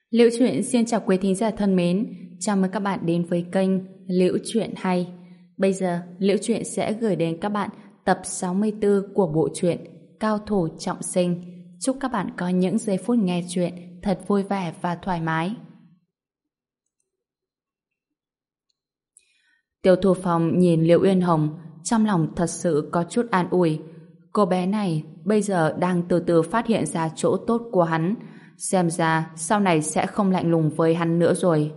Liễu Chuyện xin chào quý thính giả thân mến, chào mừng các bạn đến với kênh Liễu Chuyện Hay. Bây giờ, Liễu Chuyện sẽ gửi đến các bạn tập 64 của bộ truyện Cao Thủ Trọng Sinh. Chúc các bạn có những giây phút nghe chuyện thật vui vẻ và thoải mái. Tiêu Thu Phong nhìn Liễu Uyên Hồng, trong lòng thật sự có chút an ủi. Cô bé này bây giờ đang từ từ phát hiện ra chỗ tốt của hắn, xem ra sau này sẽ không lạnh lùng với hắn nữa rồi.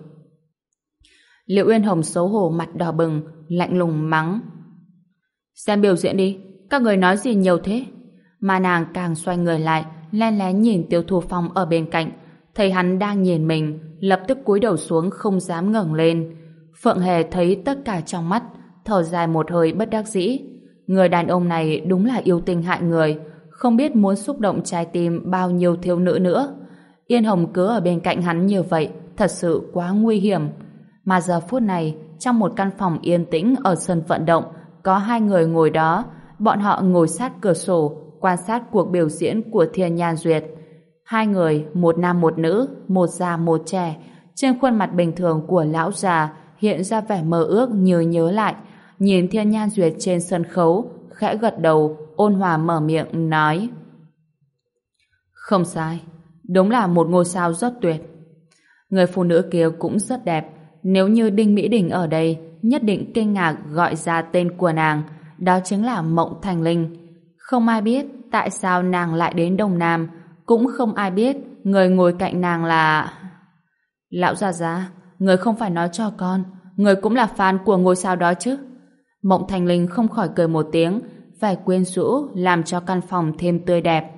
Liễu Uyên Hồng xấu hổ mặt đỏ bừng, lạnh lùng mắng: "Xem biểu diễn đi, các người nói gì nhiều thế?" Mà nàng càng xoay người lại, lén lén nhìn Tiêu Thu Phong ở bên cạnh, thấy hắn đang nhìn mình, lập tức cúi đầu xuống không dám ngẩng lên. Phượng Hề thấy tất cả trong mắt, thở dài một hơi bất đắc dĩ. Người đàn ông này đúng là yêu tình hại người, không biết muốn xúc động trái tim bao nhiêu thiếu nữ nữa. Yên Hồng cứ ở bên cạnh hắn như vậy, thật sự quá nguy hiểm. Mà giờ phút này, trong một căn phòng yên tĩnh ở sân vận động, có hai người ngồi đó. Bọn họ ngồi sát cửa sổ, quan sát cuộc biểu diễn của Thiên Nhan Duyệt. Hai người, một nam một nữ, một già một trẻ. Trên khuôn mặt bình thường của lão già hiện ra vẻ mơ ước như nhớ lại. Nhìn Thiên Nhan Duyệt trên sân khấu, khẽ gật đầu, ôn hòa mở miệng nói: "Không sai, đúng là một ngôi sao rất tuyệt." Người phụ nữ kia cũng rất đẹp. Nếu như Đinh Mỹ Đình ở đây, nhất định kinh ngạc gọi ra tên của nàng. Đó chính là Mộng Thành Linh. Không ai biết tại sao nàng lại đến Đông Nam, cũng không ai biết người ngồi cạnh nàng là... Lão già già, người không phải nói cho con, người cũng là fan của ngôi sao đó chứ? Mộng Thành Linh không khỏi cười một tiếng, vẻ quyến rũ làm cho căn phòng thêm tươi đẹp.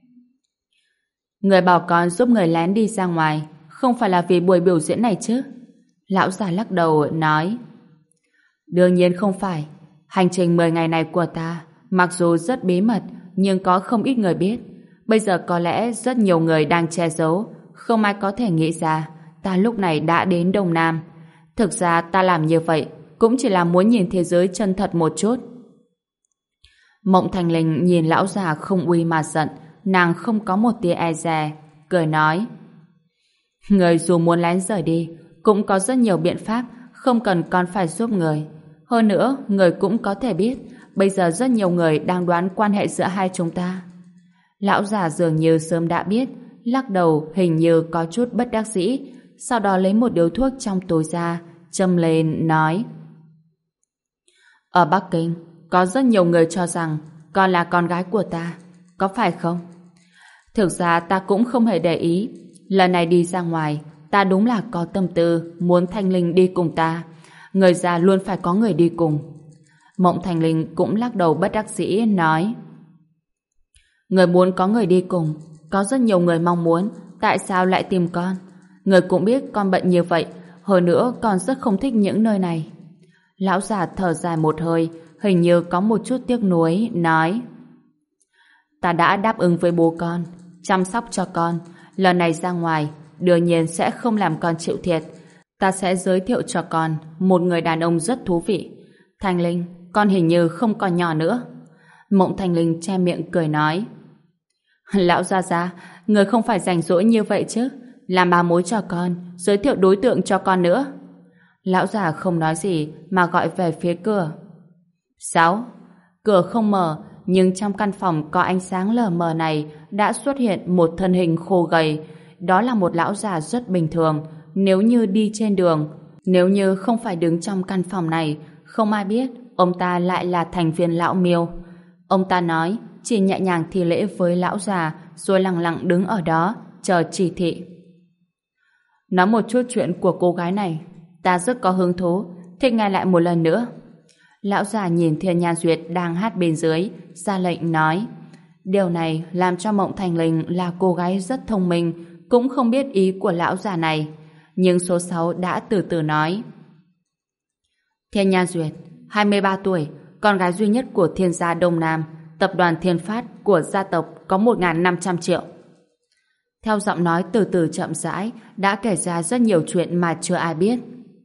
Người bảo con giúp người lén đi ra ngoài, không phải là vì buổi biểu diễn này chứ? Lão già lắc đầu nói: "Đương nhiên không phải. Hành trình 10 ngày này của ta mặc dù rất bí mật, nhưng có không ít người biết. Bây giờ có lẽ rất nhiều người đang che giấu, không ai có thể nghĩ ra ta lúc này đã đến Đông Nam. Thực ra ta làm như vậy cũng chỉ là muốn nhìn thế giới chân thật một chút." Mộng Thành Linh nhìn lão già không uy mà giận, nàng không có một tia e dè, cười nói: "Người dù muốn lén rời đi, cũng có rất nhiều biện pháp, không cần con phải giúp người. Hơn nữa, người cũng có thể biết, bây giờ rất nhiều người đang đoán quan hệ giữa hai chúng ta." Lão già dường như sớm đã biết, lắc đầu hình như có chút bất đắc dĩ, sau đó lấy một điếu thuốc trong túi ra, châm lên nói: "Ở Bắc Kinh, có rất nhiều người cho rằng con là con gái của ta, có phải không? Thực ra ta cũng không hề để ý. Lần này đi ra ngoài, ta đúng là có tâm tư muốn Thanh Linh đi cùng ta. Người già luôn phải có người đi cùng." Mộng Thành Linh cũng lắc đầu bất đắc dĩ nói: "Người muốn có người đi cùng, có rất nhiều người mong muốn, tại sao lại tìm con? Người cũng biết con bận như vậy, hơn nữa con rất không thích những nơi này." Lão già thở dài một hơi, hình như có một chút tiếc nuối, nói: "Ta đã đáp ứng với bố con, chăm sóc cho con. Lần này ra ngoài, đương nhiên sẽ không làm con chịu thiệt. Ta sẽ giới thiệu cho con một người đàn ông rất thú vị. Thành Linh, con hình như không còn nhỏ nữa." Mộng Thành Linh che miệng cười nói: "Lão gia gia, người không phải rảnh rỗi như vậy chứ? Làm bà mối cho con, giới thiệu đối tượng cho con nữa." Lão già không nói gì mà gọi về phía cửa. 6. Cửa không mở, nhưng trong căn phòng có ánh sáng lờ mờ này đã xuất hiện một thân hình khô gầy. Đó là một lão già rất bình thường. Nếu như đi trên đường, nếu như không phải đứng trong căn phòng này, không ai biết ông ta lại là thành viên lão Miêu. Ông ta nói, chỉ nhẹ nhàng thi lễ với lão già, rồi lặng lặng đứng ở đó chờ chỉ thị. "Nói một chút chuyện của cô gái này, ta rất có hứng thú, thích nghe lại một lần nữa." Lão già nhìn Thiên Nhan Duyệt đang hát bên dưới, ra lệnh nói. Điều này làm cho Mộng Thành Linh là cô gái rất thông minh, cũng không biết ý của lão già này. Nhưng số 6 đã từ từ nói: "Thiên Nhan Duyệt, 23 tuổi, con gái duy nhất của Thiên gia Đông Nam, tập đoàn Thiên Phát của gia tộc có 1.500 triệu. Theo giọng nói từ từ chậm rãi, đã kể ra rất nhiều chuyện mà chưa ai biết.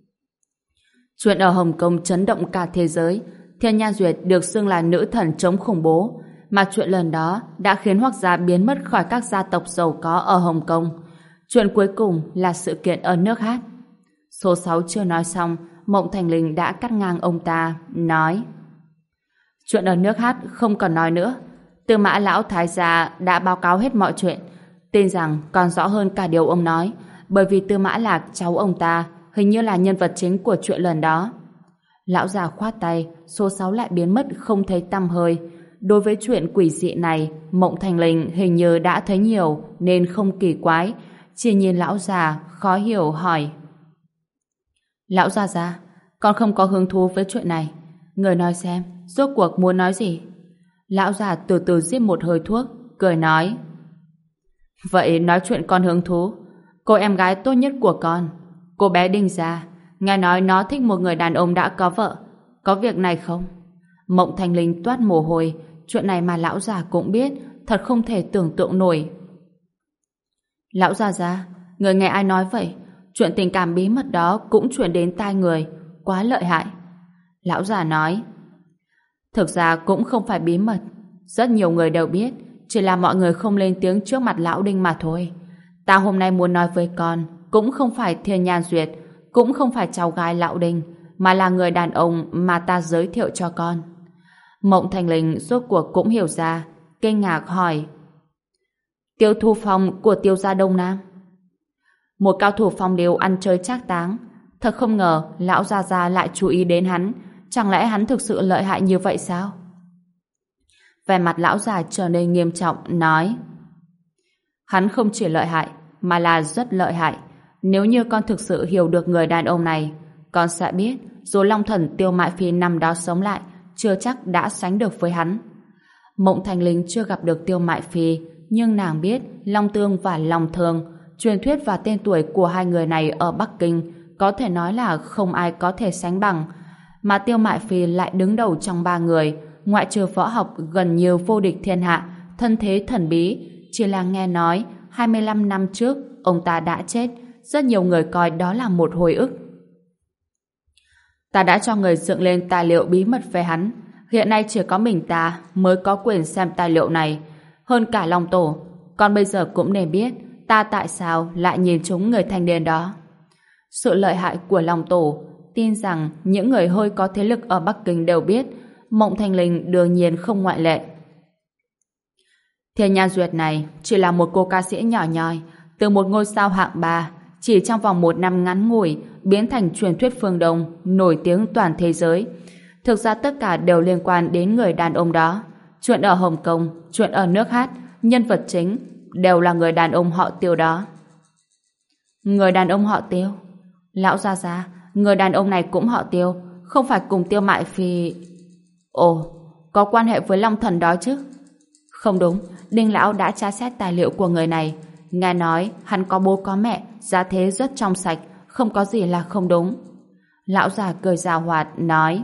Chuyện ở Hồng Kông chấn động cả thế giới. Thiên Nhan Duyệt được xưng là nữ thần chống khủng bố, mà chuyện lần đó đã khiến Hoắc gia biến mất khỏi các gia tộc giàu có ở Hồng Kông. Chuyện cuối cùng là sự kiện ở nước hát. Số 6 chưa nói xong, Mộng Thành Linh đã cắt ngang ông ta, nói: chuyện ở nước hát không cần nói nữa. Tư Mã lão thái gia đã báo cáo hết mọi chuyện, tin rằng còn rõ hơn cả điều ông nói, bởi vì Tư Mã Lạc, cháu ông ta, hình như là nhân vật chính của chuyện lần đó. Lão già khoát tay, số 6 lại biến mất không thấy tăm hơi. Đối với chuyện quỷ dị này, Mộng Thành Linh hình như đã thấy nhiều nên không kỳ quái, chỉ nhìn lão già khó hiểu hỏi: lão già, con không có hứng thú với chuyện này. Người nói xem, rốt cuộc muốn nói gì? Lão già từ từ rít một hơi thuốc, cười nói: vậy nói chuyện con hứng thú. Cô em gái tốt nhất của con, cô bé Đinh Gia, nghe nói nó thích một người đàn ông đã có vợ. Có việc này không? Mộng Thành Linh toát mồ hôi. Chuyện này mà lão già cũng biết, thật không thể tưởng tượng nổi. Lão già, người nghe ai nói vậy? Chuyện tình cảm bí mật đó cũng truyền đến tai người, quá lợi hại. Lão già nói: thực ra cũng không phải bí mật, rất nhiều người đều biết, chỉ là mọi người không lên tiếng trước mặt lão Đinh mà thôi. Ta hôm nay muốn nói với con cũng không phải Thiên Nhan Duyệt, cũng không phải cháu gái lão Đinh, mà là người đàn ông mà ta giới thiệu cho con. Mộng Thành Linh rốt cuộc cũng hiểu ra, kinh ngạc hỏi: Tiêu Thu Phong của Tiêu gia Đông Nam? Một cao thủ phong điếu ăn chơi trác táng. Thật không ngờ lão gia lại chú ý đến hắn. Chẳng lẽ hắn thực sự lợi hại như vậy sao? Vẻ mặt lão già trở nên nghiêm trọng, nói: hắn không chỉ lợi hại, mà là rất lợi hại. Nếu như con thực sự hiểu được người đàn ông này, con sẽ biết dù Long Thần Tiêu Mại Phi năm đó sống lại, chưa chắc đã sánh được với hắn. Mộng Thành Linh chưa gặp được Tiêu Mại Phi, nhưng nàng biết Long Tương và Long Thường, truyền thuyết và tên tuổi của hai người này ở Bắc Kinh có thể nói là không ai có thể sánh bằng. Mà Tiêu Mại Phi lại đứng đầu trong ba người, ngoại trừ võ học gần như vô địch thiên hạ, thân thế thần bí. Chỉ là nghe nói 25 năm trước ông ta đã chết, rất nhiều người coi đó là một hồi ức. Ta đã cho người dựng lên tài liệu bí mật về hắn, hiện nay chỉ có mình ta mới có quyền xem tài liệu này, hơn cả Long Tổ. Còn bây giờ cũng nên biết ta tại sao lại nhìn trúng người thanh niên đó. Sự lợi hại của Long Tổ, tin rằng những người hơi có thế lực ở Bắc Kinh đều biết, Mộng Thành Linh đương nhiên không ngoại lệ. Thiên Nhan Duyệt này chỉ là một cô ca sĩ nhỏ nhoi, từ một ngôi sao hạng 3, chỉ trong vòng 1 năm ngắn ngủi biến thành truyền thuyết phương Đông, nổi tiếng toàn thế giới. Thực ra tất cả đều liên quan đến người đàn ông đó. Chuyện ở Hồng Kông, chuyện ở nước hát, nhân vật chính đều là người đàn ông họ Tiêu đó. Người đàn ông họ Tiêu? Lão gia, người đàn ông này cũng họ Tiêu, không phải cùng Tiêu Mại Phi? Ồ, có quan hệ với Long Thần đó chứ? Không đúng, Đinh lão đã tra xét tài liệu của người này, nghe nói hắn có bố có mẹ, gia thế rất trong sạch, không có gì là không đúng. Lão già cười giảo hoạt nói: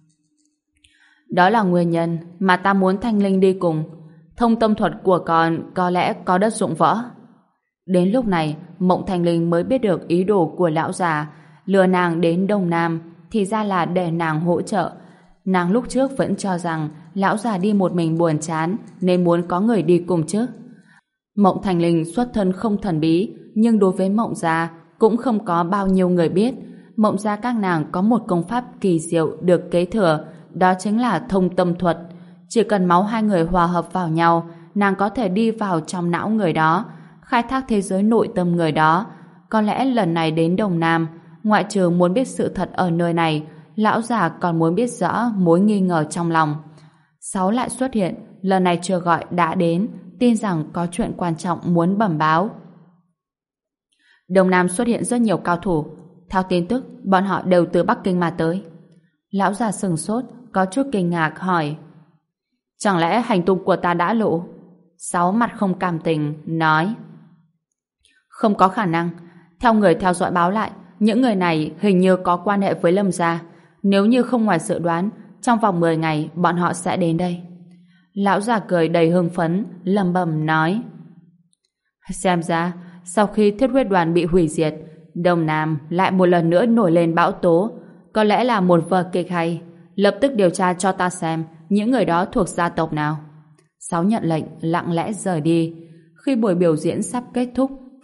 đó là nguyên nhân mà ta muốn Thanh Linh đi cùng. Thông tâm thuật của con có lẽ có đất dụng võ. Đến lúc này Mộng Thành Linh mới biết được ý đồ của lão già, lừa nàng đến Đông Nam thì ra là để nàng hỗ trợ. Nàng lúc trước vẫn cho rằng lão già đi một mình buồn chán nên muốn có người đi cùng chứ. Mộng Thành Linh xuất thân không thần bí, nhưng đối với Mộng gia cũng không có bao nhiêu người biết. Mộng gia các nàng có một công pháp kỳ diệu được kế thừa, đó chính là thông tâm thuật. Chỉ cần máu hai người hòa hợp vào nhau, nàng có thể đi vào trong não người đó, khai thác thế giới nội tâm người đó. Có lẽ lần này đến Đông Nam, ngoại trừ muốn biết sự thật ở nơi này, lão già còn muốn biết rõ mối nghi ngờ trong lòng. Sáu lại xuất hiện, lần này chưa gọi đã đến, tin rằng có chuyện quan trọng muốn bẩm báo. Đông Nam xuất hiện rất nhiều cao thủ. Theo tin tức, bọn họ đều từ Bắc Kinh mà tới. Lão già sừng sốt, có chút kinh ngạc hỏi: chẳng lẽ hành tung của ta đã lộ? Sáu mặt không cảm tình, nói: không có khả năng. Theo người theo dõi báo lại, những người này hình như có quan hệ với Lâm gia. Nếu như không ngoài dự đoán, trong vòng 10 ngày bọn họ sẽ đến đây. Lão già cười đầy hưng phấn, lẩm bẩm nói: xem ra sau khi Thiết Huyết Đoàn bị hủy diệt, Đông Nam lại một lần nữa nổi lên bão tố. Có lẽ là một vở kịch hay. Lập tức điều tra cho ta xem những người đó thuộc gia tộc nào. Sáu nhận lệnh, lặng lẽ rời đi. Khi buổi biểu diễn sắp kết thúc,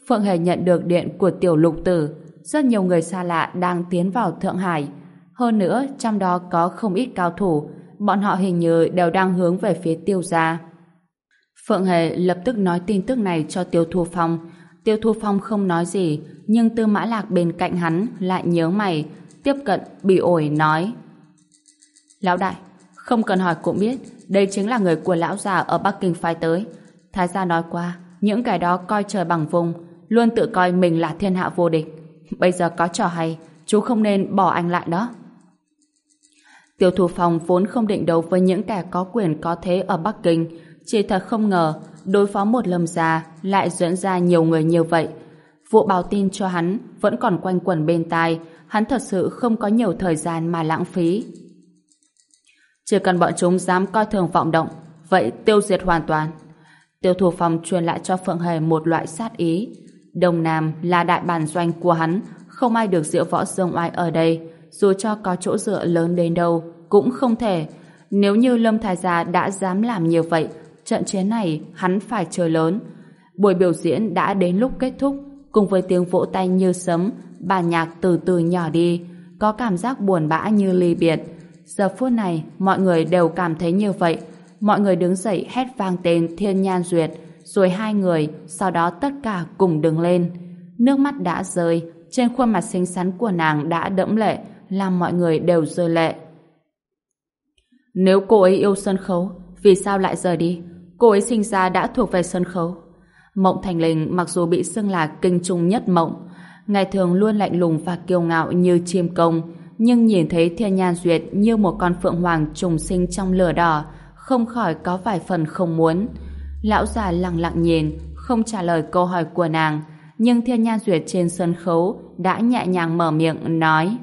Phượng Hề nhận được điện của Tiểu Lục Tử. Rất nhiều người xa lạ đang tiến vào Thượng Hải. Hơn nữa, trong đó có không ít cao thủ. Bọn họ hình như đều đang hướng về phía Tiêu gia. Phượng Hề lập tức nói tin tức này cho Tiêu Thu Phong. Tiêu Thu Phong không nói gì, nhưng Tư Mã Lạc bên cạnh hắn lại nhớ mày, tiếp cận bị ổi nói: Lão đại, không cần hỏi cũng biết, đây chính là người của lão già ở Bắc Kinh phái tới. Thái gia nói qua, những kẻ đó coi trời bằng vùng, luôn tự coi mình là thiên hạ vô địch. Bây giờ có trò hay, chú không nên bỏ anh lại đó. Tiêu Thu Phong vốn không định đấu với những kẻ có quyền có thế ở Bắc Kinh, chỉ thật không ngờ đối phó một Lâm gia lại dẫn ra nhiều người như vậy. Vụ báo tin cho hắn vẫn còn quanh quẩn bên tai, hắn thật sự không có nhiều thời gian mà lãng phí. Chỉ cần bọn chúng dám coi thường vọng động, vậy tiêu diệt hoàn toàn. Tiêu Thu Phong truyền lại cho Phượng Hề một loại sát ý. Đông Nam là đại bản doanh của hắn, không ai được diễu võ dương oai ở đây, dù cho có chỗ dựa lớn đến đâu cũng không thể. Nếu như Lâm Thái Gia đã dám làm như vậy, trận chiến này hắn phải chơi lớn. Buổi biểu diễn đã đến lúc kết thúc, cùng với tiếng vỗ tay như sấm, bản nhạc từ từ nhỏ đi, có cảm giác buồn bã như ly biệt. Giờ phút này, mọi người đều cảm thấy như vậy. Mọi người đứng dậy hét vang tên Thiên Nhan Duyệt, rồi hai người, sau đó tất cả cùng đứng lên. Nước mắt đã rơi, trên khuôn mặt xinh xắn của nàng đã đẫm lệ, làm mọi người đều rơi lệ. Nếu cô ấy yêu sân khấu, vì sao lại rời đi? Cô ấy sinh ra đã thuộc về sân khấu. Mộng Thành Linh mặc dù bị xưng là kinh trung nhất mộng, ngày thường luôn lạnh lùng và kiêu ngạo như chim công, nhưng nhìn thấy Thiên Nhan Duyệt như một con phượng hoàng trùng sinh trong lửa đỏ, không khỏi có vài phần không muốn. Lão già lặng lặng nhìn, không trả lời câu hỏi của nàng, nhưng Thiên Nhan Duyệt trên sân khấu đã nhẹ nhàng mở miệng nói: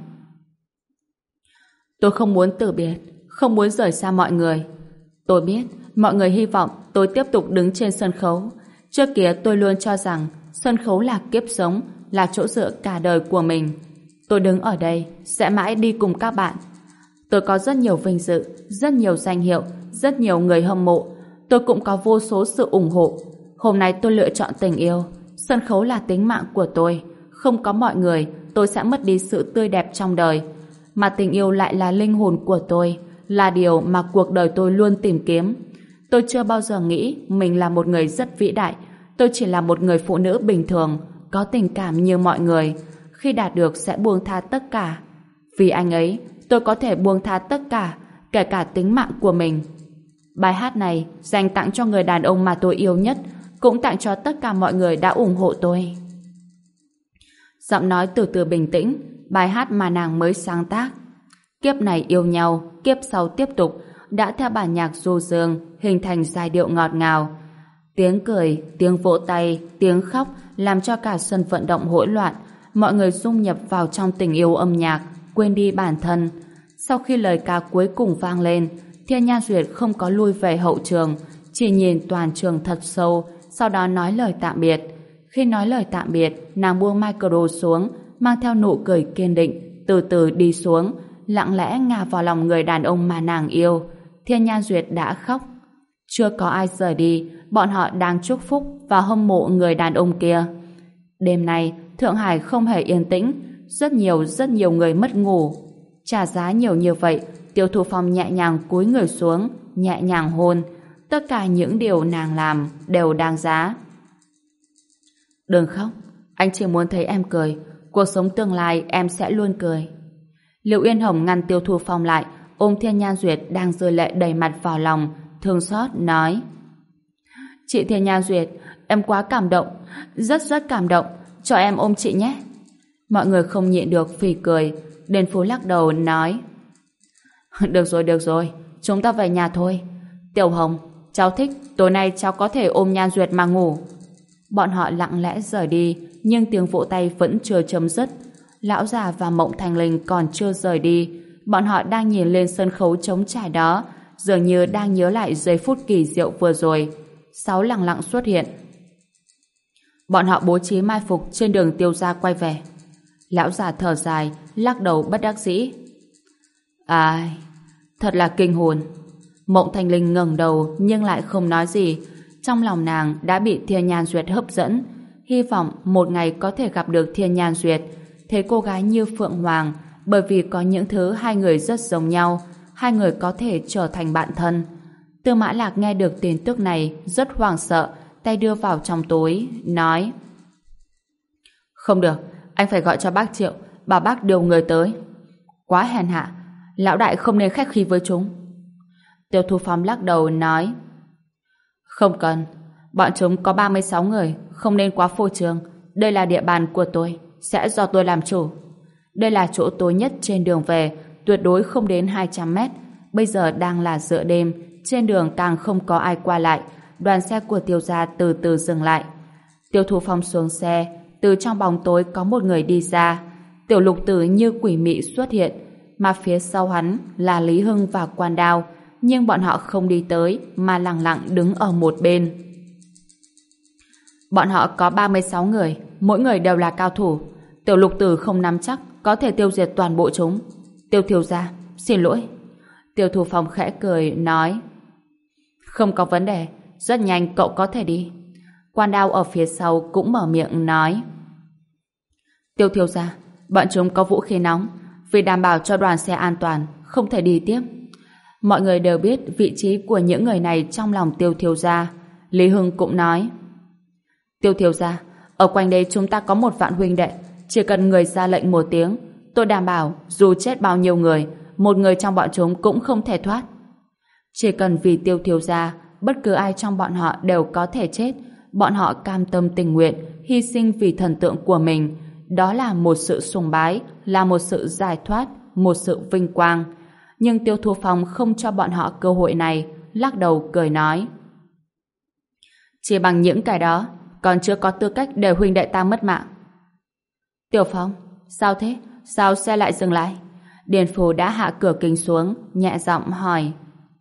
Tôi không muốn từ biệt, không muốn rời xa mọi người. Tôi biết mọi người hy vọng tôi tiếp tục đứng trên sân khấu. Trước kia tôi luôn cho rằng sân khấu là kiếp sống, là chỗ dựa cả đời của mình. Tôi đứng ở đây sẽ mãi đi cùng các bạn. Tôi có rất nhiều vinh dự, rất nhiều danh hiệu, rất nhiều người hâm mộ. Tôi cũng có vô số sự ủng hộ. Hôm nay tôi lựa chọn tình yêu. Sân khấu là tính mạng của tôi. Không có mọi người, tôi sẽ mất đi sự tươi đẹp trong đời. Mà tình yêu lại là linh hồn của tôi, là điều mà cuộc đời tôi luôn tìm kiếm. Tôi chưa bao giờ nghĩ mình là một người rất vĩ đại. Tôi chỉ là một người phụ nữ bình thường, có tình cảm như mọi người. Khi đạt được sẽ buông tha tất cả. Vì anh ấy, tôi có thể buông tha tất cả, kể cả tính mạng của mình. Bài hát này dành tặng cho người đàn ông mà tôi yêu nhất, cũng tặng cho tất cả mọi người đã ủng hộ tôi. Giọng nói từ từ bình tĩnh, bài hát mà nàng mới sáng tác. Kiếp này yêu nhau, kiếp sau tiếp tục, đã theo bản nhạc du dương hình thành giai điệu ngọt ngào. Tiếng cười, tiếng vỗ tay, tiếng khóc làm cho cả sân vận động hỗn loạn. Mọi người dung nhập vào trong tình yêu âm nhạc, quên đi bản thân. Sau khi lời ca cuối cùng vang lên, Thiên Nhan Duyệt không có lui về hậu trường, chỉ nhìn toàn trường thật sâu, sau đó nói lời tạm biệt. Khi nói lời tạm biệt, nàng buông micro xuống, mang theo nụ cười kiên định, từ từ đi xuống, lặng lẽ ngả vào lòng người đàn ông mà nàng yêu. Thiên Nhan Duyệt đã khóc. Chưa có ai rời đi, bọn họ đang chúc phúc và hâm mộ người đàn ông kia. Đêm nay, Thượng Hải không hề yên tĩnh, rất nhiều người mất ngủ. Trả giá nhiều như vậy, Tiêu Thu Phong nhẹ nhàng cúi người xuống, nhẹ nhàng hôn. Tất cả những điều nàng làm đều đáng giá. Đừng khóc, anh chỉ muốn thấy em cười. Cuộc sống tương lai em sẽ luôn cười. Liệu Uyên Hồng ngăn Tiêu Thu Phong lại, ôm Thiên Nhan Duyệt đang rơi lệ đầy mặt vào lòng, thương xót nói: Chị Thiên Nhan Duyệt, em quá cảm động, rất cảm động, cho em ôm chị nhé. Mọi người không nhịn được phì cười. Đền Phú lắc đầu nói: Được rồi, chúng ta về nhà thôi. Tiểu Hồng, cháu thích tối nay cháu có thể ôm Nhan Duyệt mà ngủ. Bọn họ lặng lẽ rời đi, nhưng tiếng vỗ tay vẫn chưa chấm dứt. Lão già và Mộng Thành Linh còn chưa rời đi. Bọn họ đang nhìn lên sân khấu trống trải đó, dường như đang nhớ lại giây phút kỳ diệu vừa rồi. Sáu lặng lặng xuất hiện. Bọn họ bố trí mai phục trên đường Tiêu gia quay về. Lão già thở dài, lắc đầu bất đắc dĩ. Ai, thật là kinh hồn. Mộng Thành Linh ngẩng đầu nhưng lại không nói gì. Trong lòng nàng đã bị Thiên Nhan Duyệt hấp dẫn. hy vọng một ngày có thể gặp được Thiên Nhan Duyệt. Thấy cô gái như Phượng Hoàng, bởi vì có những thứ hai người rất giống nhau, hai người có thể trở thành bạn thân. Tư Mã Lạc nghe được tin tức này rất hoảng sợ, tay đưa vào trong túi, nói: Không được, anh phải gọi cho bác Triệu, bảo bác điều người tới. Quá hèn hạ, lão đại không nên khách khí với chúng. Tiêu Thu Phong lắc đầu nói: Không cần, bọn chúng có 36 người, không nên quá phô trương. Đây là địa bàn của tôi, sẽ do tôi làm chủ. Đây là chỗ tối nhất trên đường về, tuyệt đối không đến 200 mét. Bây giờ đang là giữa đêm, trên đường càng không có ai qua lại. Đoàn xe của Tiêu gia từ từ dừng lại. Tiêu Thu Phong xuống xe, từ trong bóng tối có một người đi ra. Tiểu Lục Tử như quỷ mị xuất hiện, mà phía sau hắn là Lý Hưng và Quan Đao, nhưng bọn họ không đi tới mà lặng lặng đứng ở một bên. Bọn họ có 36 người, mỗi người đều là cao thủ. Tiểu Lục Tử không nắm chắc có thể tiêu diệt toàn bộ chúng. Tiêu thiếu gia, xin lỗi. Tiêu Thu Phong khẽ cười nói: Không có vấn đề, rất nhanh cậu có thể đi. Quan Đao ở phía sau cũng mở miệng nói: Tiêu thiếu gia, bọn chúng có vũ khí nóng, vì đảm bảo cho đoàn xe an toàn, không thể đi tiếp. Mọi người đều biết vị trí của những người này trong lòng Tiêu thiếu gia. Lý Hưng cũng nói: Tiêu thiếu gia, ở quanh đây chúng ta có 1 vạn huynh đệ, chỉ cần người ra lệnh 1 tiếng, tôi đảm bảo dù chết bao nhiêu người, một người trong bọn chúng cũng không thể thoát. Chỉ cần vì Tiêu thiếu gia, bất cứ ai trong bọn họ đều có thể chết. Bọn họ cam tâm tình nguyện hy sinh vì thần tượng của mình. Đó là một sự sùng bái, là một sự giải thoát, một sự vinh quang. Nhưng Tiêu Thu Phong không cho bọn họ cơ hội này, lắc đầu cười nói: Chỉ bằng những cái đó, còn chưa có tư cách để huynh đệ ta mất mạng. Tiểu Phong, sao thế? Sao xe lại dừng lại? Điền Phù đã hạ cửa kính xuống, nhẹ giọng hỏi: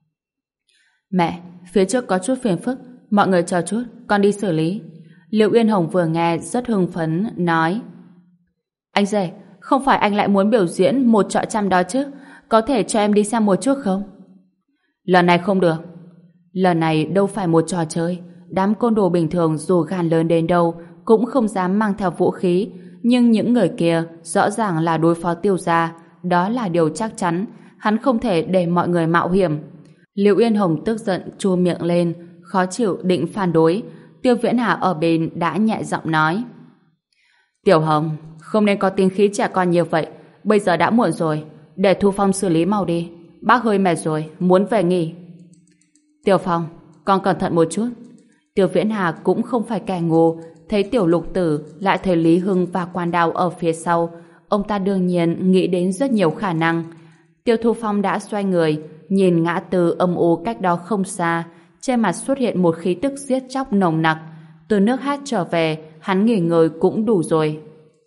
Mẹ, phía trước có chút phiền phức, mọi người chờ chút, con đi xử lý. Liệu Uyên Hồng vừa nghe rất hưng phấn, nói: Anh rể, không phải anh lại muốn biểu diễn 1-100 đó chứ? Có thể cho em đi xem một chút không? Lần này không được. Lần này đâu phải một trò chơi. Đám côn đồ bình thường dù gan lớn đến đâu cũng không dám mang theo vũ khí. Nhưng những người kia rõ ràng là đối phó Tiêu gia. Đó là điều chắc chắn. Hắn không thể để mọi người mạo hiểm. Liệu Uyên Hồng tức giận chu miệng lên, khó chịu định phản đối. Tiêu Viễn Hà ở bên đã nhẹ giọng nói: Tiểu Hồng, không nên có tính khí trẻ con như vậy. Bây giờ đã muộn rồi, để Thu Phong xử lý mau đi. Bác hơi mệt rồi, muốn về nghỉ. Tiểu Phong, con cẩn thận một chút. Tiêu Viễn Hà cũng không phải kẻ ngu, thấy Tiểu Lục Tử lại thấy Lý Hưng và Quan Đao ở phía sau, ông ta đương nhiên nghĩ đến rất nhiều khả năng. Tiêu Thu Phong đã xoay người, nhìn ngã tư âm u cách đó không xa, trên mặt xuất hiện một khí tức giết chóc nồng nặc. Từ nước hát trở về, hắn nghỉ ngơi cũng đủ rồi.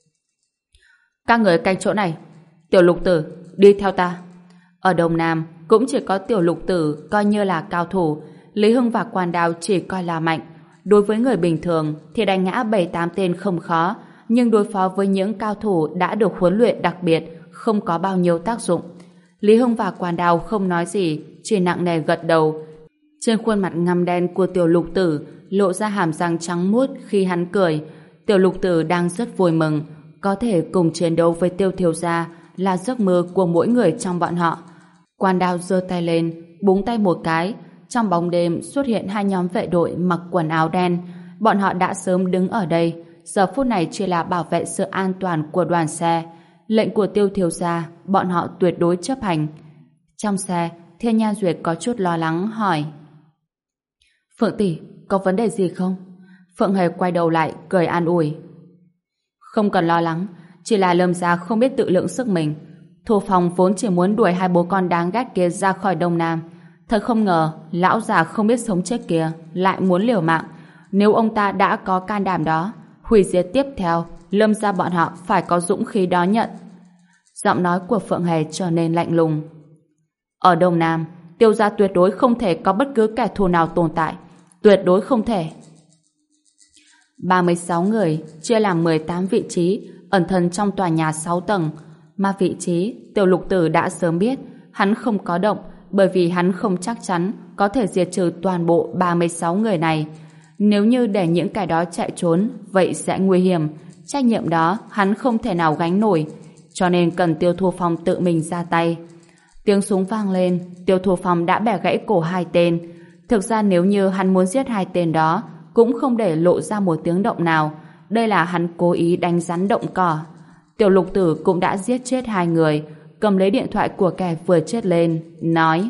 Các người canh chỗ này. Tiểu Lục Tử, đi theo ta. Ở Đông Nam cũng chỉ có Tiểu Lục Tử coi như là cao thủ. Lý Hưng và Quan Đao chỉ coi là mạnh. Đối với người bình thường thì đánh ngã 7-8 tên không khó, nhưng đối phó với những cao thủ đã được huấn luyện đặc biệt không có bao nhiêu tác dụng. Lý Hưng và Quan Đao không nói gì, chỉ nặng nề gật đầu. Trên khuôn mặt ngăm đen của Tiểu Lục Tử lộ ra hàm răng trắng muốt khi hắn cười. Tiểu Lục Tử đang rất vui mừng, có thể cùng chiến đấu với Tiêu thiếu gia là giấc mơ của mỗi người trong bọn họ. Quan Đao giơ tay lên, búng tay một cái, trong bóng đêm xuất hiện 2 nhóm vệ đội mặc quần áo đen. Bọn họ đã sớm đứng ở đây, giờ phút này chỉ là bảo vệ sự an toàn của đoàn xe. Lệnh của Tiêu thiếu gia, bọn họ tuyệt đối chấp hành. Trong xe, Thiên Nhan Duyệt có chút lo lắng hỏi: Phượng tỷ, có vấn đề gì không? Phượng Hề quay đầu lại, cười an ủi: Không cần lo lắng, chỉ là Lâm gia không biết tự lượng sức mình. Thu Phong vốn chỉ muốn đuổi 2 bố con đáng ghét kia ra khỏi Đông Nam. Thật không ngờ, lão già không biết sống chết kia lại muốn liều mạng. Nếu ông ta đã có can đảm đó, hủy diệt tiếp theo, Lâm gia bọn họ phải có dũng khí đó nhận. Giọng nói của Phượng Hề trở nên lạnh lùng. Ở Đông Nam, Tiêu gia tuyệt đối không thể có bất cứ kẻ thù nào tồn tại. Tuyệt đối không thể. 36 người chia làm 18 vị trí ẩn thân trong tòa nhà 6 tầng. Mà vị trí Tiểu Lục Tử đã sớm biết, hắn không có động bởi vì hắn không chắc chắn có thể diệt trừ toàn bộ 36 người này. Nếu như để những kẻ đó chạy trốn, vậy sẽ nguy hiểm. Trách nhiệm đó hắn không thể nào gánh nổi, cho nên cần Tiêu Thu Phong tự mình ra tay. Tiếng súng vang lên, Tiêu Thu Phong đã bẻ gãy cổ hai tên. Thực ra nếu như hắn muốn giết hai tên đó, cũng không để lộ ra một tiếng động nào. Đây là hắn cố ý đánh rắn động cỏ. Tiểu Lục Tử cũng đã giết chết hai người, cầm lấy điện thoại của kẻ vừa chết lên, nói: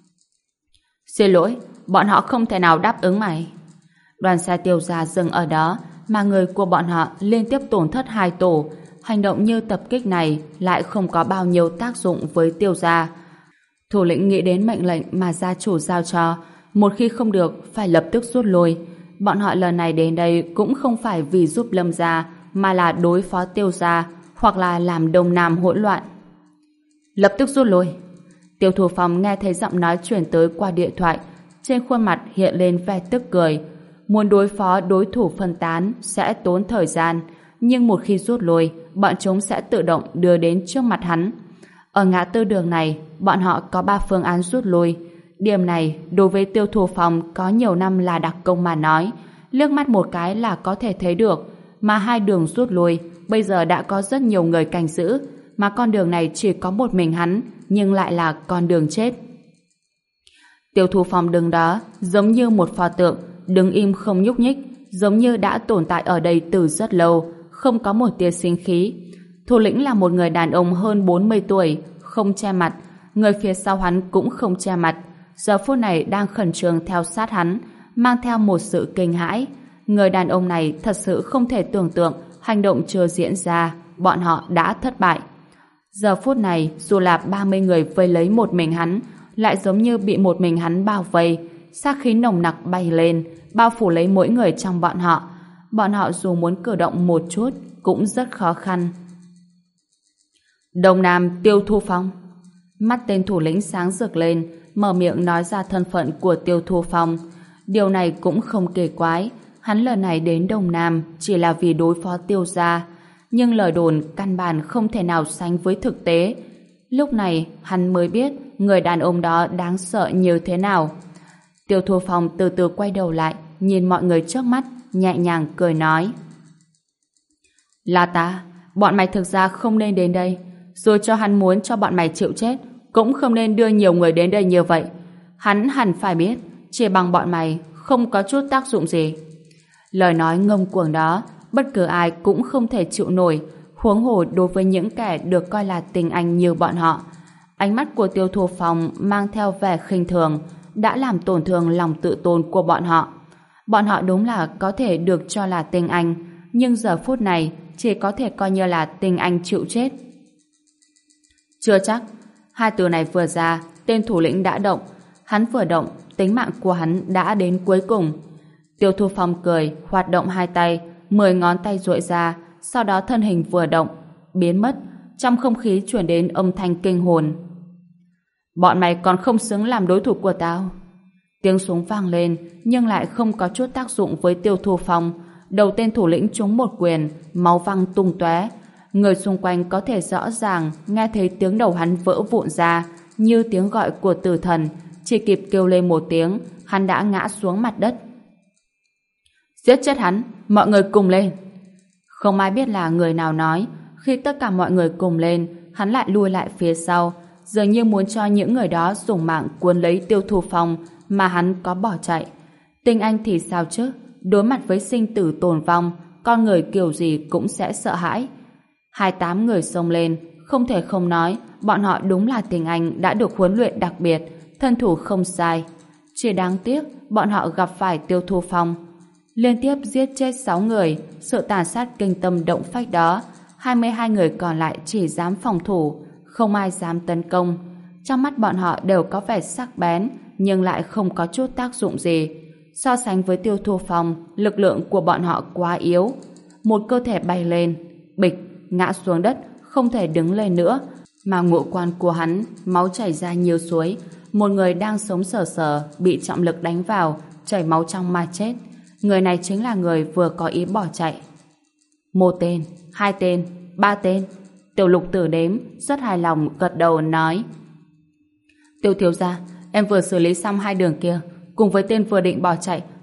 Xin lỗi, bọn họ không thể nào đáp ứng mày. Đoàn xe Tiêu gia dừng ở đó, mà người của bọn họ liên tiếp tổn thất hai tổ. Hành động như tập kích này lại không có bao nhiêu tác dụng với Tiêu gia. Thủ lĩnh nghĩ đến mệnh lệnh mà gia chủ giao cho, một khi không được phải lập tức rút lui. Bọn họ lần này đến đây cũng không phải vì giúp Lâm gia, mà là đối phó Tiêu gia, hoặc là làm Đông Nam hỗn loạn. Lập tức rút lui. Tiêu Thu Phong nghe thấy giọng nói chuyển tới qua điện thoại, trên khuôn mặt hiện lên vẻ tức cười. Muốn đối phó đối thủ phân tán sẽ tốn thời gian, nhưng một khi rút lui, bọn chúng sẽ tự động đưa đến trước mặt hắn. Ở ngã tư đường này, bọn họ có 3 phương án rút lui. Điểm này, đối với Tiêu Thu Phong có nhiều năm là đặc công mà nói, liếc mắt một cái là có thể thấy được. Mà hai đường rút lui, bây giờ đã có rất nhiều người canh giữ, mà con đường này chỉ có một mình hắn, nhưng lại là con đường chết. Tiêu Thu Phong đứng đó, giống như một pho tượng, đứng im không nhúc nhích, giống như đã tồn tại ở đây từ rất lâu, không có một tia sinh khí. Thủ lĩnh là một người đàn ông hơn 40 tuổi, không che mặt, người phía sau hắn cũng không che mặt, giờ phút này đang khẩn trương theo sát hắn, mang theo một sự kinh hãi. Người đàn ông này thật sự không thể tưởng tượng hành động chưa diễn ra, bọn họ đã thất bại. Giờ phút này, dù là 30 người vây lấy một mình hắn, lại giống như bị một mình hắn bao vây, sát khí nồng nặc bay lên, bao phủ lấy mỗi người trong bọn họ. Bọn họ dù muốn cử động một chút, cũng rất khó khăn. Đông Nam Tiêu Thu Phong. Mắt tên thủ lĩnh sáng rực lên, mở miệng nói ra thân phận của Tiêu Thu Phong. Điều này cũng không kỳ quái, hắn lần này đến Đông Nam chỉ là vì đối phó Tiêu gia, nhưng lời đồn căn bản không thể nào sánh với thực tế. Lúc này hắn mới biết người đàn ông đó đáng sợ như thế nào. Tiêu Thu Phong từ từ quay đầu lại, nhìn mọi người trước mắt, nhẹ nhàng cười nói: Là ta, bọn mày thực ra không nên đến đây, rồi cho hắn muốn cho bọn mày chịu chết, cũng không nên đưa nhiều người đến đây như vậy. Hắn hẳn phải biết, chỉ bằng bọn mày không có chút tác dụng gì. Lời nói ngông cuồng đó, bất cứ ai cũng không thể chịu nổi, huống hồ đối với những kẻ được coi là tình anh như bọn họ. Ánh mắt của Tiêu Thu Phong mang theo vẻ khinh thường, đã làm tổn thương lòng tự tôn của bọn họ. Bọn họ đúng là có thể được cho là tình anh, nhưng giờ phút này chỉ có thể coi như là tình anh chịu chết. Chưa chắc. Hai từ này vừa ra, tên thủ lĩnh đã động. Hắn vừa động, tính mạng của hắn đã đến cuối cùng. Tiêu Thu Phong cười, hoạt động hai tay, 10 ngón tay duỗi ra, sau đó thân hình vừa động, biến mất. Trong không khí truyền đến âm thanh kinh hồn. Bọn mày còn không xứng làm đối thủ của tao. Tiếng súng vang lên, nhưng lại không có chút tác dụng với Tiêu Thu Phong. Đầu tên thủ lĩnh trúng một quyền, máu văng tung tóe. Người xung quanh có thể rõ ràng nghe thấy tiếng đầu hắn vỡ vụn ra, như tiếng gọi của tử thần. Chỉ kịp kêu lên một tiếng, hắn đã ngã xuống mặt đất. Giết chết hắn, mọi người cùng lên. Không ai biết là người nào nói. Khi tất cả mọi người cùng lên, hắn lại lui lại phía sau, dường như muốn cho những người đó dùng mạng cuốn lấy Tiêu Thu Phong, mà hắn có bỏ chạy. Tinh anh thì sao chứ? Đối mặt với sinh tử tồn vong, con người kiểu gì cũng sẽ sợ hãi. 28 người xông lên, không thể không nói, bọn họ đúng là tinh anh đã được huấn luyện đặc biệt, thân thủ không sai. Chỉ đáng tiếc, bọn họ gặp phải Tiêu Thu Phong. Liên tiếp giết chết 6 người, sự tàn sát kinh tâm động phách đó, 22 người còn lại chỉ dám phòng thủ, không ai dám tấn công. Trong mắt bọn họ đều có vẻ sắc bén, nhưng lại không có chút tác dụng gì. So sánh với Tiêu Thu Phong, lực lượng của bọn họ quá yếu. Một cơ thể bay lên, bịch, ngã xuống đất, không thể đứng lên nữa, mà ngũ quan của hắn máu chảy ra nhiều suối. Một người đang sống sờ sờ bị trọng lực đánh vào, chảy máu trong mà chết. Người này chính là người vừa có ý bỏ chạy. 1 tên, 2 tên, 3 tên. Tiểu Lục Tử đếm, rất hài lòng gật đầu nói: Tiêu thiếu gia, em vừa xử lý xong 2 đường kia, cùng với tên vừa định bỏ chạy,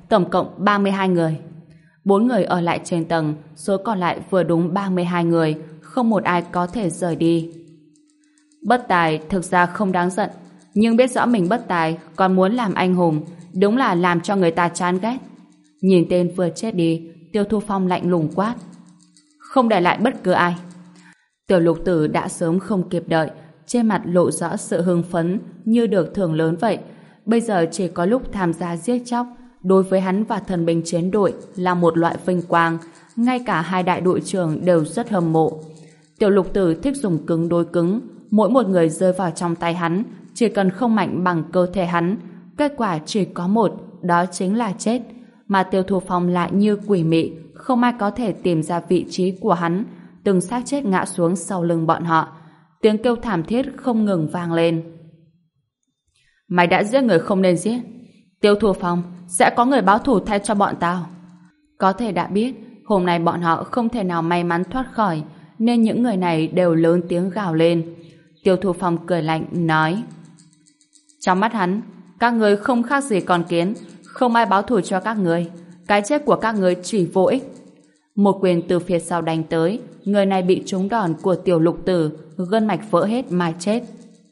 tổng cộng 32 người. 4 người ở lại trên tầng, số còn lại vừa đúng 32 người, không một ai có thể rời đi. Bất tài thực ra không đáng giận, nhưng biết rõ mình bất tài còn muốn làm anh hùng, đúng là làm cho người ta chán ghét. Nhìn tên vừa chết đi, Tiêu Thu Phong lạnh lùng quát: không để lại bất cứ ai. Tiểu Lục Tử đã sớm không kịp đợi, trên mặt lộ rõ sự hưng phấn như được thưởng lớn vậy. Bây giờ chỉ có lúc tham gia giết chóc, đối với hắn và thần binh chiến đội là một loại vinh quang, ngay cả hai đại đội trưởng đều rất hâm mộ. Tiểu Lục Tử thích dùng cứng đối cứng, mỗi một người rơi vào trong tay hắn, chỉ cần không mạnh bằng cơ thể hắn, kết quả chỉ có một, đó chính là chết. Mà Tiêu Thu Phong lại như quỷ mị, không ai có thể tìm ra vị trí của hắn, từng xác chết ngã xuống sau lưng bọn họ. Tiếng kêu thảm thiết không ngừng vang lên. Mày đã giết người không nên giết. Tiêu Thu Phong, sẽ có người báo thù thay cho bọn tao. Có thể đã biết, hôm nay bọn họ không thể nào may mắn thoát khỏi, nên những người này đều lớn tiếng gào lên. Tiêu Thu Phong cười lạnh, nói: trong mắt hắn, các người không khác gì con kiến, không ai báo thù cho các người. Cái chết của các người chỉ vô ích. Một quyền từ phía sau đánh tới, người này bị trúng đòn của Tiểu Lục Tử, gân mạch vỡ hết mà chết.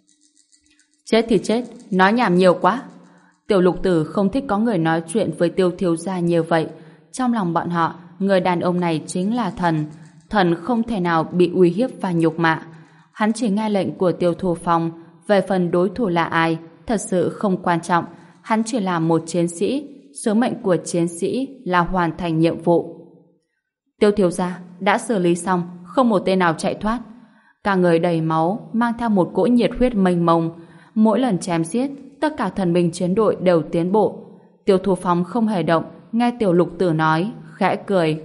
Chết thì chết, nói nhảm nhiều quá. Tiểu Lục Tử không thích có người nói chuyện với Tiêu thiếu gia như vậy. Trong lòng bọn họ, người đàn ông này chính là thần. Thần không thể nào bị uy hiếp và nhục mạ. Hắn chỉ nghe lệnh của Tiêu Thu Phong, về phần đối thủ là ai, thật sự không quan trọng. Hắn chỉ là một chiến sĩ, sứ mệnh của chiến sĩ là hoàn thành nhiệm vụ. Tiêu thiếu gia đã xử lý xong, không một tên nào chạy thoát. Cả người đầy máu, mang theo một cỗ nhiệt huyết mênh mông. Mỗi lần chém giết, tất cả thần binh chiến đội đều tiến bộ. Tiêu Thu Phong không hề động, nghe Tiểu Lục Tử nói, khẽ cười.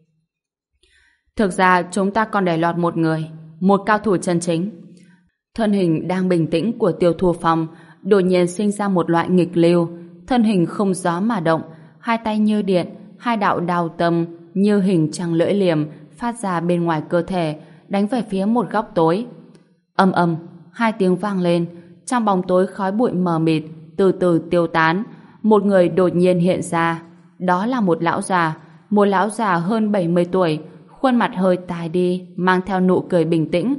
Thực ra chúng ta còn để lọt một người, một cao thủ chân chính. Thân hình đang bình tĩnh của Tiêu Thu Phong đột nhiên sinh ra một loại nghịch lưu. Thân hình không gió mà động, hai tay như điện, hai đạo đao tâm như hình trăng lưỡi liềm phát ra bên ngoài cơ thể, đánh về phía một góc tối. Ầm ầm, hai tiếng vang lên, trong bóng tối khói bụi mờ mịt từ từ tiêu tán. Một người đột nhiên hiện ra, đó là một lão già hơn 70 tuổi, khuôn mặt hơi tái đi, mang theo nụ cười bình tĩnh.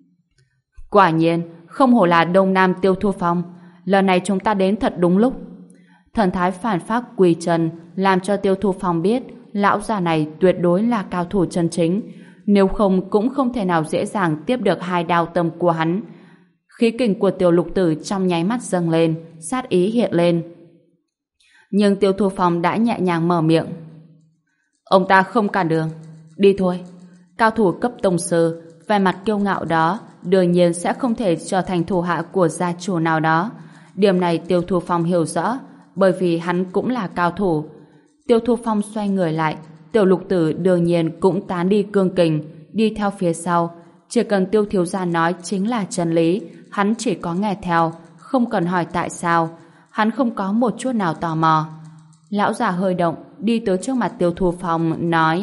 Quả nhiên, không hổ là Đông Nam Tiêu Thu Phong, lần này chúng ta đến thật đúng lúc. Thần thái phản phác quỳ chân làm cho Tiêu Thu Phong biết lão già này tuyệt đối là cao thủ chân chính, nếu không cũng không thể nào dễ dàng tiếp được hai đao tâm của hắn. Khí kình của Tiểu Lục Tử trong nháy mắt dâng lên, sát ý hiện lên. Nhưng Tiêu Thu Phong đã nhẹ nhàng mở miệng. Ông ta không cản đường, đi thôi. Cao thủ cấp tông sư, vẻ mặt kiêu ngạo đó đương nhiên sẽ không thể trở thành thủ hạ của gia chủ nào đó. Điểm này Tiêu Thu Phong hiểu rõ, bởi vì hắn cũng là cao thủ. Tiêu Thu Phong xoay người lại, Tiểu Lục Tử đương nhiên cũng tán đi cương kình, đi theo phía sau. Chỉ cần Tiêu thiếu gia nói chính là chân lý, hắn chỉ có nghe theo, không cần hỏi tại sao. Hắn không có một chút nào tò mò. Lão già hơi động, đi tới trước mặt Tiêu Thu Phong, nói: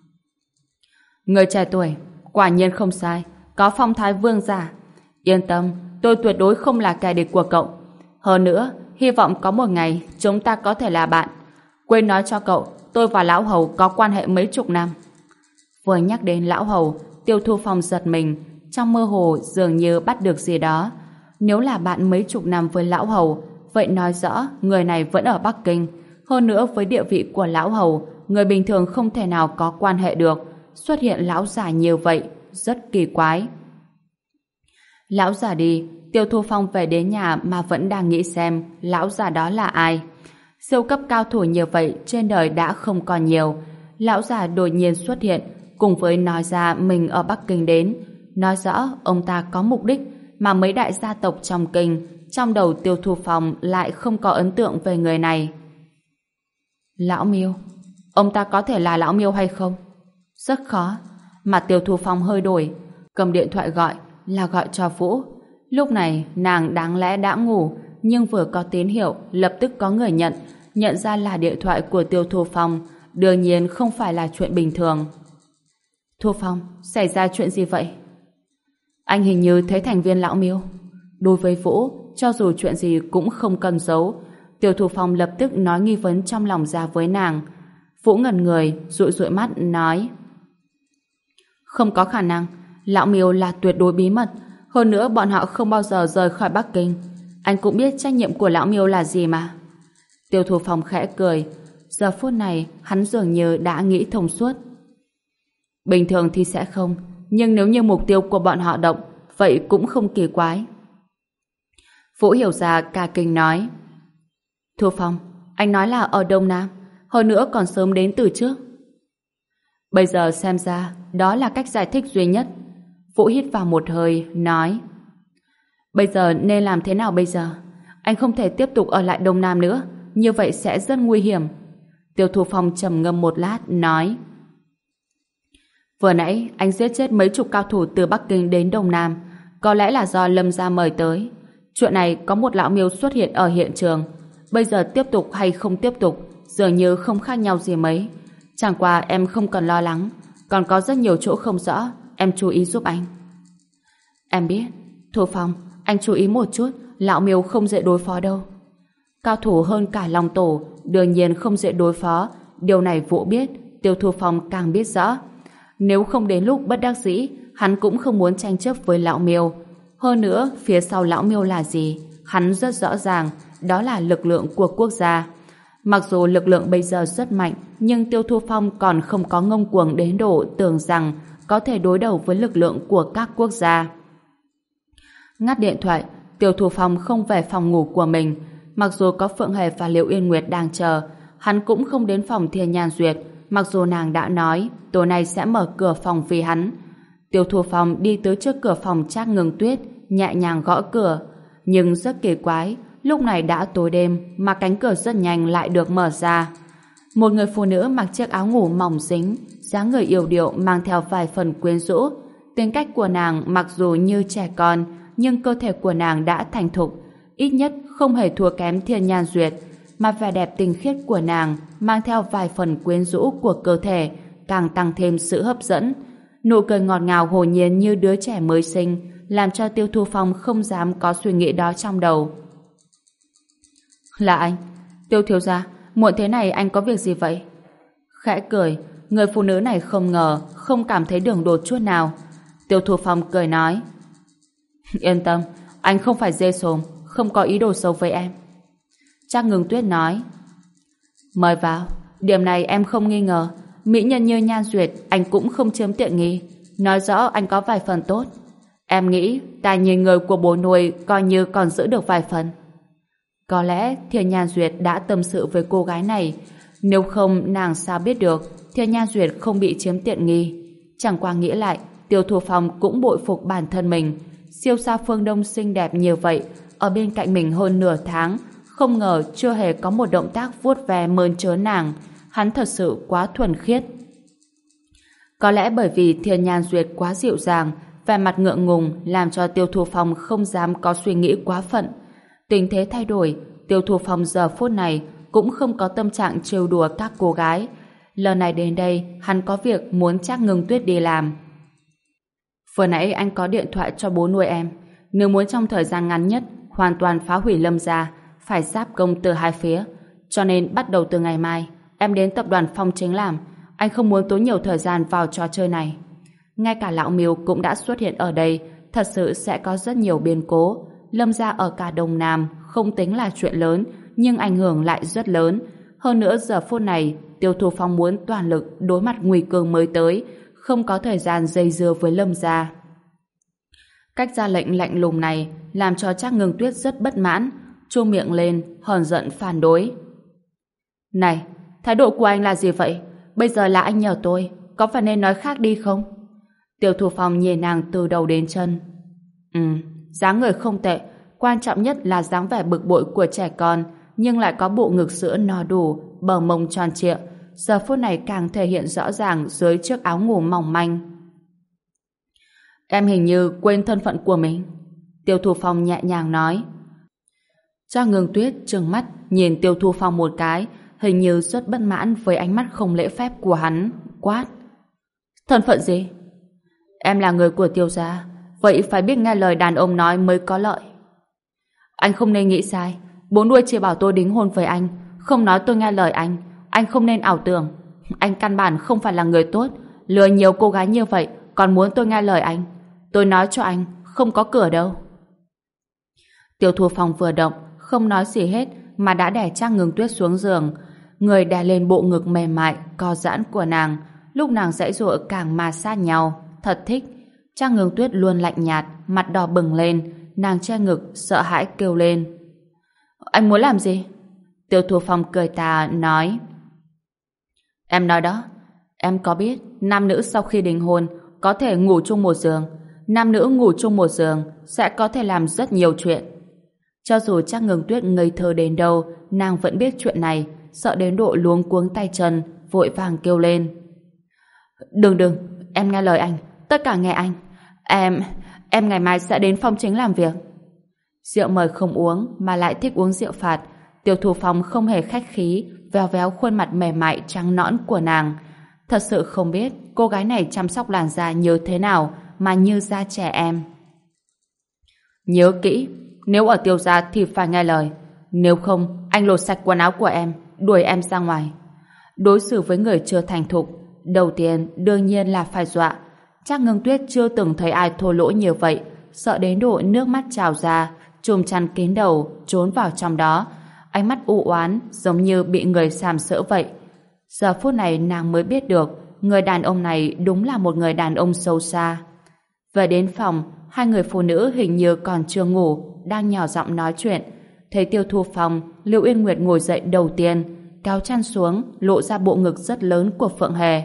người trẻ tuổi, quả nhiên không sai, có phong thái vương giả. Yên tâm, tôi tuyệt đối không là kẻ địch của cậu. Hơn nữa, hy vọng có một ngày chúng ta có thể là bạn. Quên nói cho cậu, tôi và lão hầu có quan hệ mấy chục năm. Vừa nhắc đến lão hầu, Tiêu Thu Phong giật mình, trong mơ hồ dường như bắt được gì đó. Nếu là bạn mấy chục năm với lão hầu, vậy nói rõ người này vẫn ở Bắc Kinh. Hơn nữa với địa vị của lão hầu, người bình thường không thể nào có quan hệ được. Xuất hiện lão già như vậy, rất kỳ quái. Lão già đi, Tiêu Thu Phong về đến nhà mà vẫn đang nghĩ xem lão già đó là ai. Siêu cấp cao thủ như vậy trên đời đã không còn nhiều. Lão già đột nhiên xuất hiện, cùng với nói ra mình ở Bắc Kinh đến, nói rõ ông ta có mục đích mà mấy đại gia tộc trong kinh, trong đầu Tiêu Thu Phong lại không có ấn tượng về người này. Lão Miêu, ông ta có thể là Lão Miêu hay không? Rất khó. Mặt Tiêu Thu Phong hơi đổi, cầm điện thoại gọi, là gọi cho Vũ. Lúc này nàng đáng lẽ đã ngủ, nhưng vừa có tín hiệu lập tức có người nhận ra là điện thoại của Tiêu Thu Phong. Đương nhiên không phải là chuyện bình thường. Thu Phong, xảy ra chuyện gì vậy? Anh hình như thấy thành viên Lão Miêu. Đối với Vũ, cho dù chuyện gì cũng không cần giấu. Tiêu Thu Phong lập tức nói nghi vấn trong lòng ra với nàng. Vũ ngẩn người, dụi dụi mắt, nói: Không có khả năng, Lão Miêu là tuyệt đối bí mật, hơn nữa bọn họ không bao giờ rời khỏi Bắc Kinh. Anh cũng biết trách nhiệm của Lão Miêu là gì mà. Tiêu Thu Phong khẽ cười. Giờ phút này, hắn dường như đã nghĩ thông suốt. Bình thường thì sẽ không, nhưng nếu như mục tiêu của bọn họ động, vậy cũng không kỳ quái. Vũ hiểu ra cả kinh nói: Thu Phong, anh nói là ở Đông Nam, hơn nữa còn sớm đến từ trước. Bây giờ xem ra, đó là cách giải thích duy nhất. Vũ hít vào một hơi, nói: Bây giờ nên làm thế nào bây giờ? Anh không thể tiếp tục ở lại Đông Nam nữa, như vậy sẽ rất nguy hiểm. Tiêu Thu Phong trầm ngâm một lát, nói: Vừa nãy anh giết chết mấy chục cao thủ từ Bắc Kinh đến Đông Nam, có lẽ là do Lâm gia mời tới. Chuyện này có một lão miêu xuất hiện ở hiện trường. Bây giờ tiếp tục hay không tiếp tục, dường như không khác nhau gì mấy. Chẳng qua em không cần lo lắng, còn có rất nhiều chỗ không rõ, em chú ý giúp anh. Em biết. Thu Phong, anh chú ý một chút, lão miêu không dễ đối phó đâu. Cao thủ hơn cả Long Tổ, đương nhiên không dễ đối phó. Điều này Vũ biết, Tiêu Thu Phong càng biết rõ. Nếu không đến lúc bất đắc dĩ, hắn cũng không muốn tranh chấp với lão miêu. Hơn nữa, phía sau lão miêu là gì? Hắn rất rõ ràng, đó là lực lượng của quốc gia. Mặc dù lực lượng bây giờ rất mạnh, nhưng Tiêu Thu Phong còn không có ngông cuồng đến độ tưởng rằng có thể đối đầu với lực lượng của các quốc gia. Ngắt điện thoại, Tiêu Thu Phong không về phòng ngủ của mình. Mặc dù có Phượng Hề và Liễu Yên Nguyệt đang chờ, hắn cũng không đến phòng Thiên Nhan Duyệt, mặc dù nàng đã nói tối nay sẽ mở cửa phòng vì hắn. Tiêu Thu Phong đi tới trước cửa phòng Trác Ngưng Tuyết, nhẹ nhàng gõ cửa. Nhưng rất kỳ quái, lúc này đã tối đêm mà cánh cửa rất nhanh lại được mở ra. Một người phụ nữ mặc chiếc áo ngủ mỏng dính, dáng người yểu điệu mang theo vài phần quyến rũ. Tính cách của nàng mặc dù như trẻ con, nhưng cơ thể của nàng đã thành thục, ít nhất không hề thua kém Thiên Nhan Duyệt, mà vẻ đẹp tinh khiết của nàng mang theo vài phần quyến rũ của cơ thể càng tăng thêm sự hấp dẫn. Nụ cười ngọt ngào hồn nhiên như đứa trẻ mới sinh làm cho Tiêu Thu Phong không dám có suy nghĩ đó trong đầu. Là anh. Tiêu thiếu gia, muộn thế này anh có việc gì vậy? Khẽ cười, người phụ nữ này không ngờ, không cảm thấy đường đột chút nào. Tiêu Thu Phong cười nói: Yên tâm, anh không phải dê sồm, không có ý đồ xấu với em. Trác Ngưng Tuyết nói: Mời vào, điểm này em không nghi ngờ. Mỹ nhân như Nhan Duyệt anh cũng không chiếm tiện nghi, nói rõ anh có vài phần tốt. Em nghĩ tài nhìn người của bố nuôi coi như còn giữ được vài phần. Có lẽ Thiên Nhan Duyệt đã tâm sự với cô gái này, nếu không nàng sao biết được Thiên Nhan Duyệt không bị chiếm tiện nghi. Chẳng qua nghĩ lại, Tiêu Thu Phong cũng bội phục bản thân mình. Siêu sa phương Đông xinh đẹp như vậy, ở bên cạnh mình hơn nửa tháng, không ngờ chưa hề có một động tác vuốt ve mơn trớn nàng. Hắn thật sự quá thuần khiết. Có lẽ bởi vì Thiên Nhan Duyệt quá dịu dàng, vẻ mặt ngượng ngùng làm cho Tiêu Thu Phong không dám có suy nghĩ quá phận. Tình thế thay đổi, Tiêu Thu Phong giờ phút này cũng không có tâm trạng trêu đùa các cô gái. Lần này đến đây, hắn có việc muốn Trác Ngưng Tuyết đi làm. Vừa nãy anh có điện thoại cho bố nuôi em. Nếu muốn trong thời gian ngắn nhất hoàn toàn phá hủy Lâm gia, phải giáp công từ hai phía. Cho nên bắt đầu từ ngày mai, em đến tập đoàn Phong Chính làm. Anh không muốn tốn nhiều thời gian vào trò chơi này. Ngay cả lão Miêu cũng đã xuất hiện ở đây, thật sự sẽ có rất nhiều biến cố. Lâm gia ở cả Đông Nam không tính là chuyện lớn, nhưng ảnh hưởng lại rất lớn. Hơn nữa giờ phút này, Tiêu Thu Phong muốn toàn lực đối mặt nguy cơ mới tới, không có thời gian dây dưa với Lâm gia. Cách ra lệnh lạnh lùng này làm cho Trác Ngưng Tuyết rất bất mãn, chu miệng lên, hờn giận phản đối. Này, thái độ của anh là gì vậy? Bây giờ là anh nhờ tôi, có phải nên nói khác đi không? Tiêu Thu Phong nhìn nàng từ đầu đến chân. Dáng người không tệ, quan trọng nhất là dáng vẻ bực bội của trẻ con, nhưng lại có bộ ngực sữa no đủ, bờ mông tròn trịa, giờ phút này càng thể hiện rõ ràng dưới chiếc áo ngủ mỏng manh. Em hình như quên thân phận của mình. Tiêu Thu Phong nhẹ nhàng nói. Trác Ngưng Tuyết trừng mắt nhìn Tiêu Thu Phong một cái, hình như rất bất mãn với ánh mắt không lễ phép của hắn, quát: Thân phận gì? Em là người của Tiêu gia, vậy phải biết nghe lời đàn ông nói mới có lợi. Anh không nên nghĩ sai, Bố nuôi chỉ bảo tôi đính hôn với anh, không nói tôi nghe lời anh. Anh không nên ảo tưởng. Anh căn bản không phải là người tốt, lừa nhiều cô gái như vậy còn muốn tôi nghe lời anh. Tôi nói cho anh, không có cửa đâu. Tiêu Thu Phong vừa động, không nói gì hết mà đã đè Trác Ngưng Tuyết xuống giường. Người đè lên bộ ngực mềm mại, co giãn của nàng. Lúc nàng giãy giụa càng ma sát nhau, thật thích. Trác Ngưng Tuyết luôn lạnh nhạt, mặt đỏ bừng lên, nàng che ngực, sợ hãi kêu lên. Anh muốn làm gì? Tiêu Thu Phong cười tà nói. Em nói đó, em có biết nam nữ sau khi đính hôn có thể ngủ chung một giường. Nam nữ ngủ chung một giường sẽ có thể làm rất nhiều chuyện. Cho dù Trác Ngưng Tuyết ngây thơ đến đâu, nàng vẫn biết chuyện này, sợ đến độ luống cuống tay chân, vội vàng kêu lên. Đừng, em nghe lời anh, tất cả nghe anh. Em ngày mai sẽ đến Phong Chính làm việc. Rượu mời không uống mà lại thích uống rượu phạt. Tiêu Thu Phong không hề khách khí, véo véo khuôn mặt mềm mại trắng nõn của nàng. Thật sự không biết cô gái này chăm sóc làn da như thế nào mà như da trẻ em. Nhớ kỹ, nếu ở Tiêu gia thì phải nghe lời. Nếu không, anh lột sạch quần áo của em, đuổi em ra ngoài. Đối xử với người chưa thành thục, đầu tiên đương nhiên là phải dọa. Trác Ngưng Tuyết chưa từng thấy ai thô lỗ như vậy, sợ đến độ nước mắt trào ra, chùm chăn kín đầu, trốn vào trong đó. Ánh mắt u oán giống như bị người sàm sỡ vậy. Giờ phút này nàng mới biết được người đàn ông này đúng là một người đàn ông sâu xa. Về đến phòng, hai người phụ nữ hình như còn chưa ngủ, đang nhỏ giọng nói chuyện. Thấy Tiêu Thu Phong, Lưu Yên Nguyệt ngồi dậy đầu tiên, kéo chăn xuống, lộ ra bộ ngực rất lớn của Phượng Hề.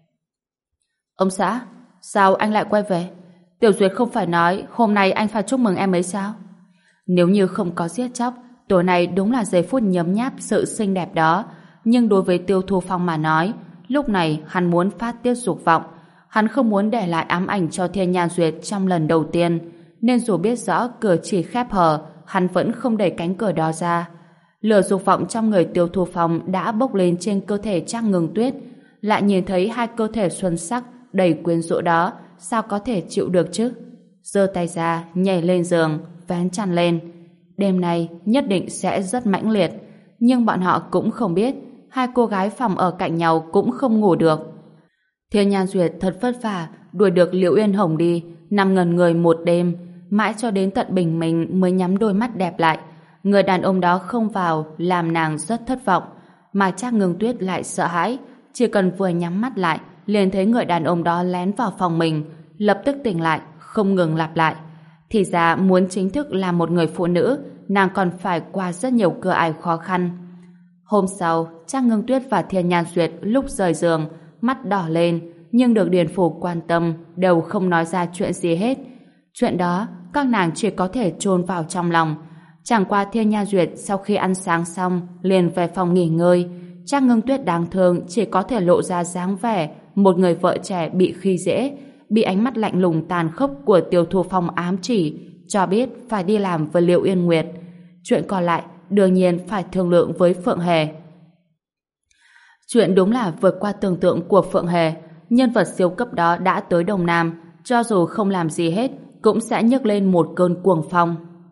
Ông xã, sao anh lại quay về? Tiểu Duyệt không phải nói hôm nay anh phải chúc mừng em ấy sao? Nếu như không có giết chóc, tối nay đúng là giây phút nhấm nháp sự xinh đẹp đó. Nhưng đối với Tiêu Thu Phong mà nói, lúc này hắn muốn phát tiết dục vọng. Hắn không muốn để lại ám ảnh cho Thiên Nha Duyệt trong lần đầu tiên, nên dù biết rõ cửa chỉ khép hờ, hắn vẫn không đẩy cánh cửa đó ra. Lửa dục vọng trong người Tiêu Thu Phong đã bốc lên trên cơ thể Trác Ngưng Tuyết, lại nhìn thấy hai cơ thể xuân sắc đầy quyến rũ đó, sao có thể chịu được chứ? Giơ tay ra, nhảy lên giường, vén chăn lên. Đêm nay nhất định sẽ rất mãnh liệt, nhưng bọn họ cũng không biết hai cô gái phòng ở cạnh nhau cũng không ngủ được. Thiên Nhan Duyệt thật vất vả đuổi được Liễu Uyên Hồng đi, nằm ngẩn người một đêm, mãi cho đến tận bình minh mới nhắm đôi mắt đẹp lại. Người đàn ông đó không vào làm nàng rất thất vọng, mà Trác Ngưng Tuyết lại sợ hãi, chỉ cần vừa nhắm mắt lại liền thấy người đàn ông đó lén vào phòng mình, lập tức tỉnh lại, không ngừng lặp lại. Thì ra muốn chính thức làm một người phụ nữ, nàng còn phải qua rất nhiều cửa ải khó khăn. Hôm sau, Trác Ngưng Tuyết và Thiên Nhan Duyệt lúc rời giường, mắt đỏ lên, nhưng được Điền Phủ quan tâm, đều không nói ra chuyện gì hết. Chuyện đó, các nàng chỉ có thể chôn vào trong lòng. Chẳng qua Thiên Nhan Duyệt sau khi ăn sáng xong, liền về phòng nghỉ ngơi. Trác Ngưng Tuyết đáng thương chỉ có thể lộ ra dáng vẻ một người vợ trẻ bị khi dễ, bị ánh mắt lạnh lùng tàn khốc của Tiêu Thu Phong ám chỉ, cho biết phải đi làm với Liễu Yên Nguyệt. Chuyện còn lại đương nhiên phải thương lượng với Phượng Hề. Chuyện đúng là vượt qua tưởng tượng của Phượng Hề. Nhân vật siêu cấp đó đã tới Đông Nam, cho dù không làm gì hết cũng sẽ nhấc lên một cơn cuồng phong.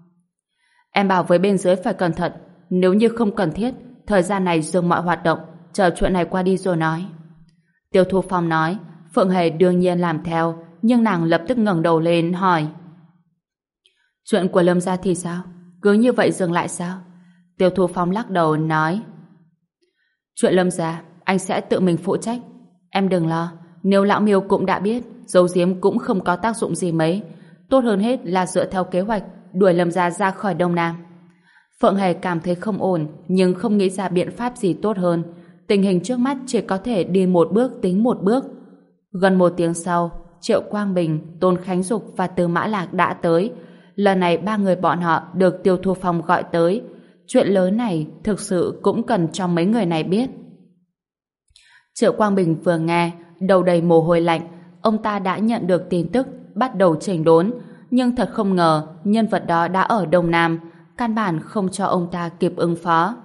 Em bảo với bên dưới phải cẩn thận, nếu như không cần thiết, thời gian này dừng mọi hoạt động, chờ chuyện này qua đi rồi nói. Tiêu Thu Phong nói. Phượng Hề đương nhiên làm theo, nhưng nàng lập tức ngẩng đầu lên hỏi: chuyện của Lâm gia thì sao? Cứ như vậy dừng lại sao? Tiêu Thu Phong lắc đầu nói: chuyện Lâm gia anh sẽ tự mình phụ trách. Em đừng lo, nếu lão Miêu cũng đã biết, giấu giếm cũng không có tác dụng gì mấy. Tốt hơn hết là dựa theo kế hoạch đuổi Lâm gia ra khỏi Đông Nam. Phượng Hề cảm thấy không ổn, nhưng không nghĩ ra biện pháp gì tốt hơn. Tình hình trước mắt chỉ có thể đi một bước tính một bước. Gần một tiếng sau, Triệu Quang Bình, Tôn Khánh Dục và Từ Mã Lạc đã tới. Lần này ba người bọn họ được Tiêu Thu Phong gọi tới. Chuyện lớn này thực sự cũng cần cho mấy người này biết. Triệu Quang Bình vừa nghe, đầu đầy mồ hôi lạnh. Ông ta đã nhận được tin tức, bắt đầu chỉnh đốn. Nhưng thật không ngờ, nhân vật đó đã ở Đông Nam, căn bản không cho ông ta kịp ứng phó.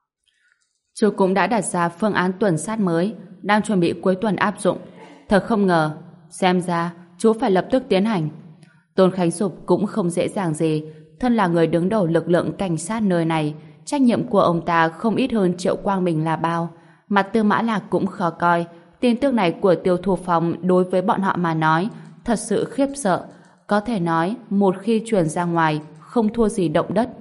Chú cũng đã đặt ra phương án tuần sát mới, đang chuẩn bị cuối tuần áp dụng. Thật không ngờ, xem ra chú phải lập tức tiến hành. Tôn Khánh Dục cũng không dễ dàng gì, thân là người đứng đầu lực lượng cảnh sát nơi này, trách nhiệm của ông ta không ít hơn Triệu Quang Bình là bao. Mặt Tư Mã Lạc cũng khó coi. Tin tức này của Tiêu Thu Phong đối với bọn họ mà nói thật sự khiếp sợ. Có thể nói một khi truyền ra ngoài không thua gì động đất.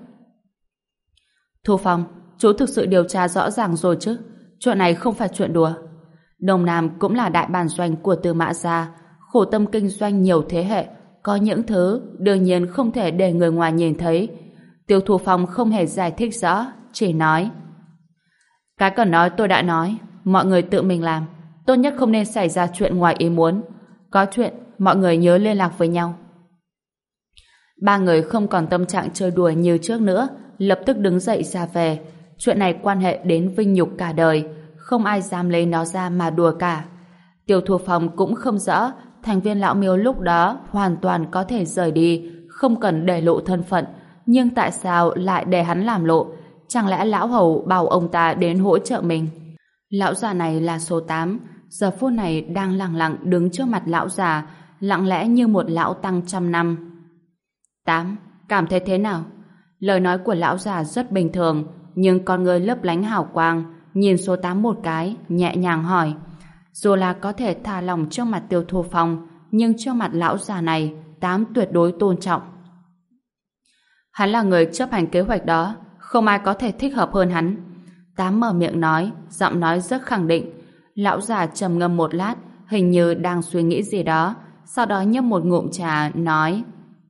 Thu Phong, chú thực sự điều tra rõ ràng rồi chứ? Chuyện này không phải chuyện đùa. Đông Nam cũng là đại bản doanh của Tư Mã gia, khổ tâm kinh doanh nhiều thế hệ, có những thứ đương nhiên không thể để người ngoài nhìn thấy. Tiêu Thu Phong không hề giải thích rõ, chỉ nói: cái cần nói tôi đã nói, mọi người tự mình làm, tốt nhất không nên xảy ra chuyện ngoài ý muốn. Có chuyện, mọi người nhớ liên lạc với nhau. Ba người không còn tâm trạng chơi đùa như trước nữa, lập tức đứng dậy ra về. Chuyện này quan hệ đến vinh nhục cả đời, không ai dám lấy nó ra mà đùa cả. Tiêu Thu Phong cũng không rõ thành viên lão Miêu lúc đó hoàn toàn có thể rời đi, không cần để lộ thân phận, nhưng tại sao lại để hắn làm lộ? Chẳng lẽ lão hầu bảo ông ta đến hỗ trợ mình? Lão già này là số 8, giờ phút này đang lặng lặng đứng trước mặt lão già, lặng lẽ như một lão tăng trăm năm. 8, cảm thấy thế nào? Lời nói của lão già rất bình thường, nhưng con người lấp lánh hào quang, nhìn số 8 một cái, nhẹ nhàng hỏi. Dù là có thể thả lòng trước mặt Tiêu Thu Phong, nhưng trước mặt lão già này, 8 tuyệt đối tôn trọng. Hắn là người chấp hành kế hoạch đó, không ai có thể thích hợp hơn hắn. 8 mở miệng nói, giọng nói rất khẳng định. Lão già trầm ngâm một lát, hình như đang suy nghĩ gì đó, sau đó nhấp một ngụm trà, nói: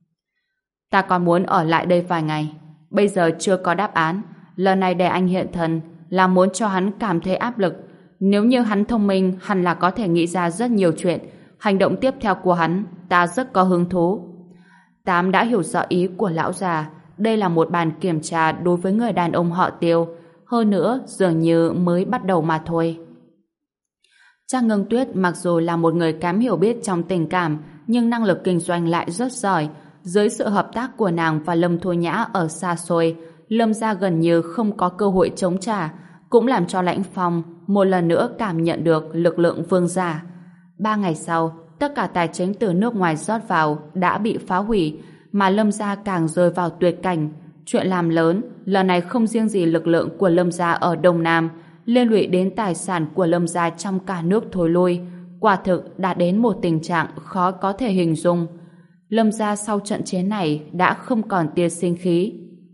ta còn muốn ở lại đây vài ngày, bây giờ chưa có đáp án. Lần này để anh hiện thân là muốn cho hắn cảm thấy áp lực. Nếu như hắn thông minh, hẳn là có thể nghĩ ra rất nhiều chuyện. Hành động tiếp theo của hắn, ta rất có hứng thú. Tám đã hiểu rõ ý của lão già. Đây là một bàn kiểm tra đối với người đàn ông họ Tiêu. Hơn nữa, dường như mới bắt đầu mà thôi. Trang Ngưng Tuyết mặc dù là một người kém hiểu biết trong tình cảm, nhưng năng lực kinh doanh lại rất giỏi. Dưới sự hợp tác của nàng và Lâm Thu Nhã ở xa xôi, Lâm gia gần như không có cơ hội chống trả, cũng làm cho Lãnh Phong một lần nữa cảm nhận được lực lượng vương giả. 3 ngày sau, tất cả tài chính từ nước ngoài rót vào đã bị phá hủy, mà Lâm gia càng rơi vào tuyệt cảnh. Chuyện làm lớn, lần này không riêng gì lực lượng của Lâm gia ở Đông Nam, liên lụy đến tài sản của Lâm gia trong cả nước thối lui, quả thực đã đến một tình trạng khó có thể hình dung. Lâm gia sau trận chiến này đã không còn tia sinh khí.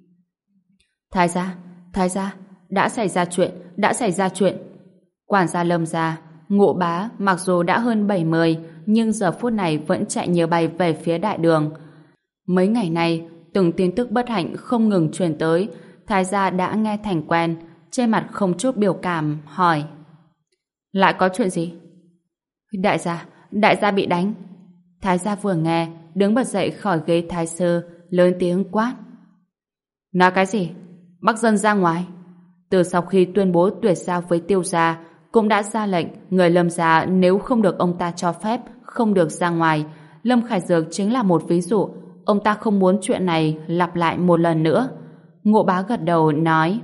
Thái gia, đã xảy ra chuyện. Quản gia Lâm gia, Ngộ Bá mặc dù đã hơn 70, nhưng giờ phút này vẫn chạy như bay về phía đại đường. Mấy ngày nay, từng tin tức bất hạnh không ngừng truyền tới, Thái gia đã nghe thành quen, trên mặt không chút biểu cảm, hỏi: lại có chuyện gì? Đại gia bị đánh. Thái gia vừa nghe, đứng bật dậy khỏi ghế thái sư, lớn tiếng quát: nói cái gì? Bắc dân ra ngoài. Từ sau khi tuyên bố tuyệt giao với Tiêu gia, cũng đã ra lệnh người Lâm gia nếu không được ông ta cho phép không được ra ngoài. Lâm Khải Dược chính là một ví dụ. Ông ta không muốn chuyện này lặp lại một lần nữa. Ngộ Bá gật đầu nói: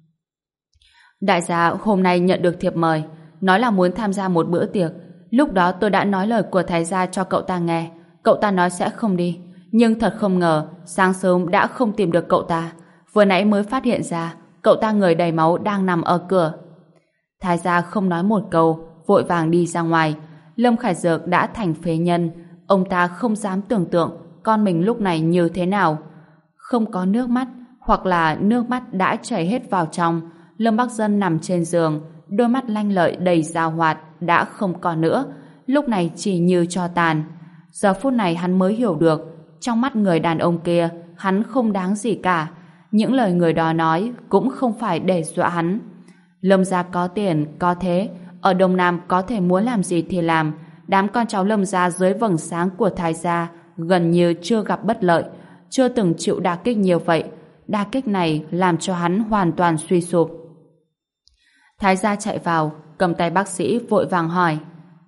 đại gia hôm nay nhận được thiệp mời, nói là muốn tham gia một bữa tiệc. Lúc đó tôi đã nói lời của thái gia cho cậu ta nghe. Cậu ta nói sẽ không đi, nhưng thật không ngờ sáng sớm đã không tìm được cậu ta. Vừa nãy mới phát hiện ra cậu ta người đầy máu đang nằm ở cửa. Thái gia không nói một câu, vội vàng đi ra ngoài. Lâm Khải Dược đã thành phế nhân, ông ta không dám tưởng tượng con mình lúc này như thế nào. Không có nước mắt, hoặc là nước mắt đã chảy hết vào trong. Lâm Bắc Dân nằm trên giường, đôi mắt lanh lợi đầy dao hoạt đã không còn nữa, lúc này chỉ như tro tàn. Giờ phút này hắn mới hiểu được, trong mắt người đàn ông kia, hắn không đáng gì cả. Những lời người đó nói cũng không phải để dọa hắn. Lâm gia có tiền, có thế, ở Đông Nam có thể muốn làm gì thì làm. Đám con cháu Lâm gia dưới vầng sáng của Thái gia gần như chưa gặp bất lợi, chưa từng chịu đả kích nhiều vậy. Đả kích này làm cho hắn hoàn toàn suy sụp. Thái gia chạy vào, cầm tay bác sĩ vội vàng hỏi: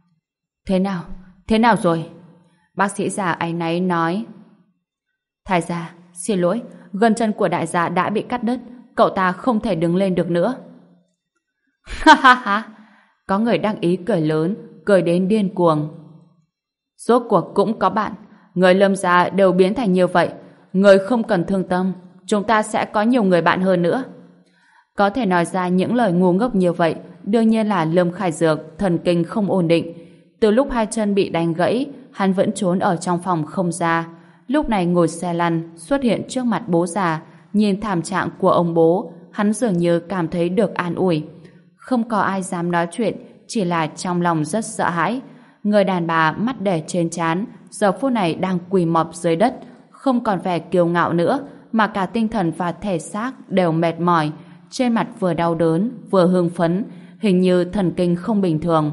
Thế nào rồi? Bác sĩ già áy náy nói: Thái gia, xin lỗi, gân chân của đại gia đã bị cắt đứt, cậu ta không thể đứng lên được nữa. Ha ha ha! Có người đắc ý cười lớn, cười đến điên cuồng. Rốt cuộc cũng có bạn, người Lâm gia đều biến thành như vậy, người không cần thương tâm, chúng ta sẽ có nhiều người bạn hơn nữa. Có thể nói ra những lời ngu ngốc như vậy, đương nhiên là Lâm Khải Dược thần kinh không ổn định. Từ lúc hai chân bị đánh gãy, hắn vẫn trốn ở trong phòng không ra. Lúc này ngồi xe lăn xuất hiện trước mặt bố già, nhìn thảm trạng của ông bố, hắn dường như cảm thấy được an ủi. Không có ai dám nói chuyện, chỉ là trong lòng rất sợ hãi. Người đàn bà mắt đè trên trán, giờ phút này đang quỳ mọp dưới đất, không còn vẻ kiêu ngạo nữa, mà cả tinh thần và thể xác đều mệt mỏi, trên mặt vừa đau đớn, vừa hưng phấn, hình như thần kinh không bình thường.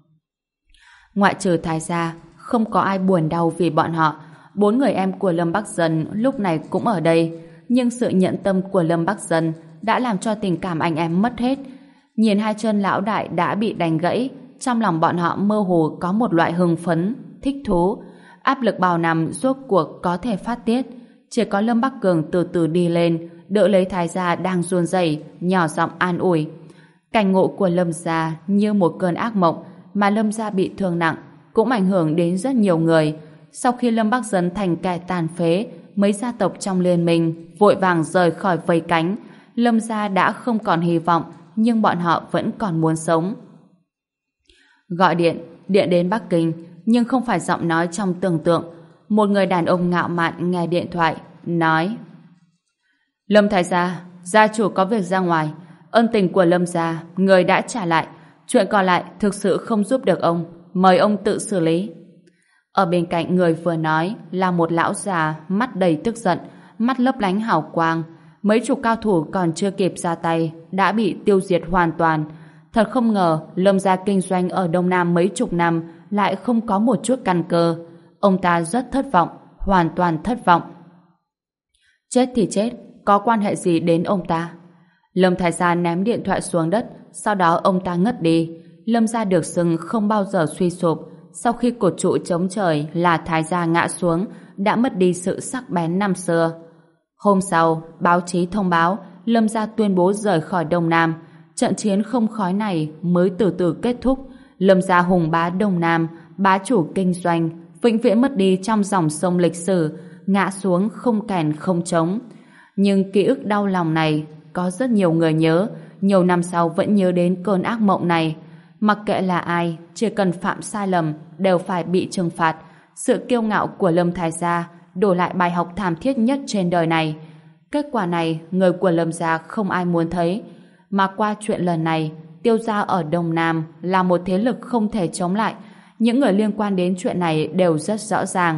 Ngoại trừ Thái gia, không có ai buồn đau vì bọn họ. 4 người em của Lâm Bắc Dân lúc này cũng ở đây, nhưng sự nhẫn tâm của Lâm Bắc Dân đã làm cho tình cảm anh em mất hết. Nhìn hai chân lão đại đã bị đánh gãy, trong lòng bọn họ mơ hồ có một loại hưng phấn, thích thú. Áp lực bao năm rốt cuộc có thể phát tiết. Chỉ có Lâm Bắc Cường từ từ đi lên, đỡ lấy Thái gia đang run rẩy, nhỏ giọng an ủi. Cảnh ngộ của Lâm gia như một cơn ác mộng, mà Lâm gia bị thương nặng cũng ảnh hưởng đến rất nhiều người. Sau khi Lâm Bắc Dân thành kẻ tàn phế, mấy gia tộc trong liên minh vội vàng rời khỏi vây cánh. Lâm gia đã không còn hy vọng, nhưng bọn họ vẫn còn muốn sống. Gọi điện đến Bắc Kinh, nhưng không phải giọng nói trong tưởng tượng. Một người đàn ông ngạo mạn nghe điện thoại, nói: Lâm Thái gia, gia chủ có việc ra ngoài. Ân tình của Lâm gia, người đã trả lại. Chuyện còn lại thực sự không giúp được ông. Mời ông tự xử lý. Ở bên cạnh người vừa nói là một lão già, mắt đầy tức giận, mắt lấp lánh hào quang. Mấy chục cao thủ còn chưa kịp ra tay đã bị tiêu diệt hoàn toàn. Thật không ngờ Lâm gia kinh doanh ở Đông Nam mấy chục năm lại không có một chút căn cơ. Ông ta rất thất vọng, hoàn toàn thất vọng. Chết thì chết, có quan hệ gì đến ông ta? Lâm Thái gia ném điện thoại xuống đất, sau đó ông ta ngất đi. Lâm gia được xưng không bao giờ suy sụp. Sau khi cột trụ chống trời là Thái gia ngã xuống, đã mất đi sự sắc bén năm xưa. Hôm sau, báo chí thông báo Lâm gia tuyên bố rời khỏi Đông Nam. Trận chiến không khói này mới từ từ kết thúc. Lâm gia hùng bá Đông Nam, bá chủ kinh doanh, vĩnh viễn mất đi trong dòng sông lịch sử, ngã xuống không kèn không trống. Nhưng ký ức đau lòng này có rất nhiều người nhớ, nhiều năm sau vẫn nhớ đến cơn ác mộng này. Mặc kệ là ai, chỉ cần phạm sai lầm đều phải bị trừng phạt. Sự kiêu ngạo của Lâm Thái gia đổi lại bài học thảm thiết nhất trên đời này. Kết quả này người của Lâm gia không ai muốn thấy. Mà qua chuyện lần này, Tiêu gia ở Đông Nam là một thế lực không thể chống lại. Những người liên quan đến chuyện này đều rất rõ ràng.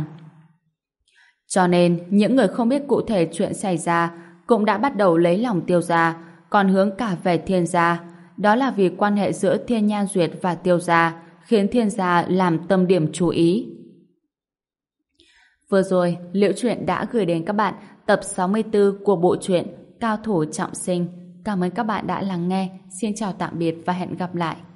Cho nên những người không biết cụ thể chuyện xảy ra cũng đã bắt đầu lấy lòng Tiêu gia, còn hướng cả về Thiên gia. Đó là vì quan hệ giữa Thiên Nhan Duyệt và Tiêu gia khiến Thiên gia làm tâm điểm chú ý. Vừa rồi, Liễu Chuyện đã gửi đến các bạn tập 64 của bộ truyện Cao thủ trọng sinh. Cảm ơn các bạn đã lắng nghe. Xin chào tạm biệt và hẹn gặp lại.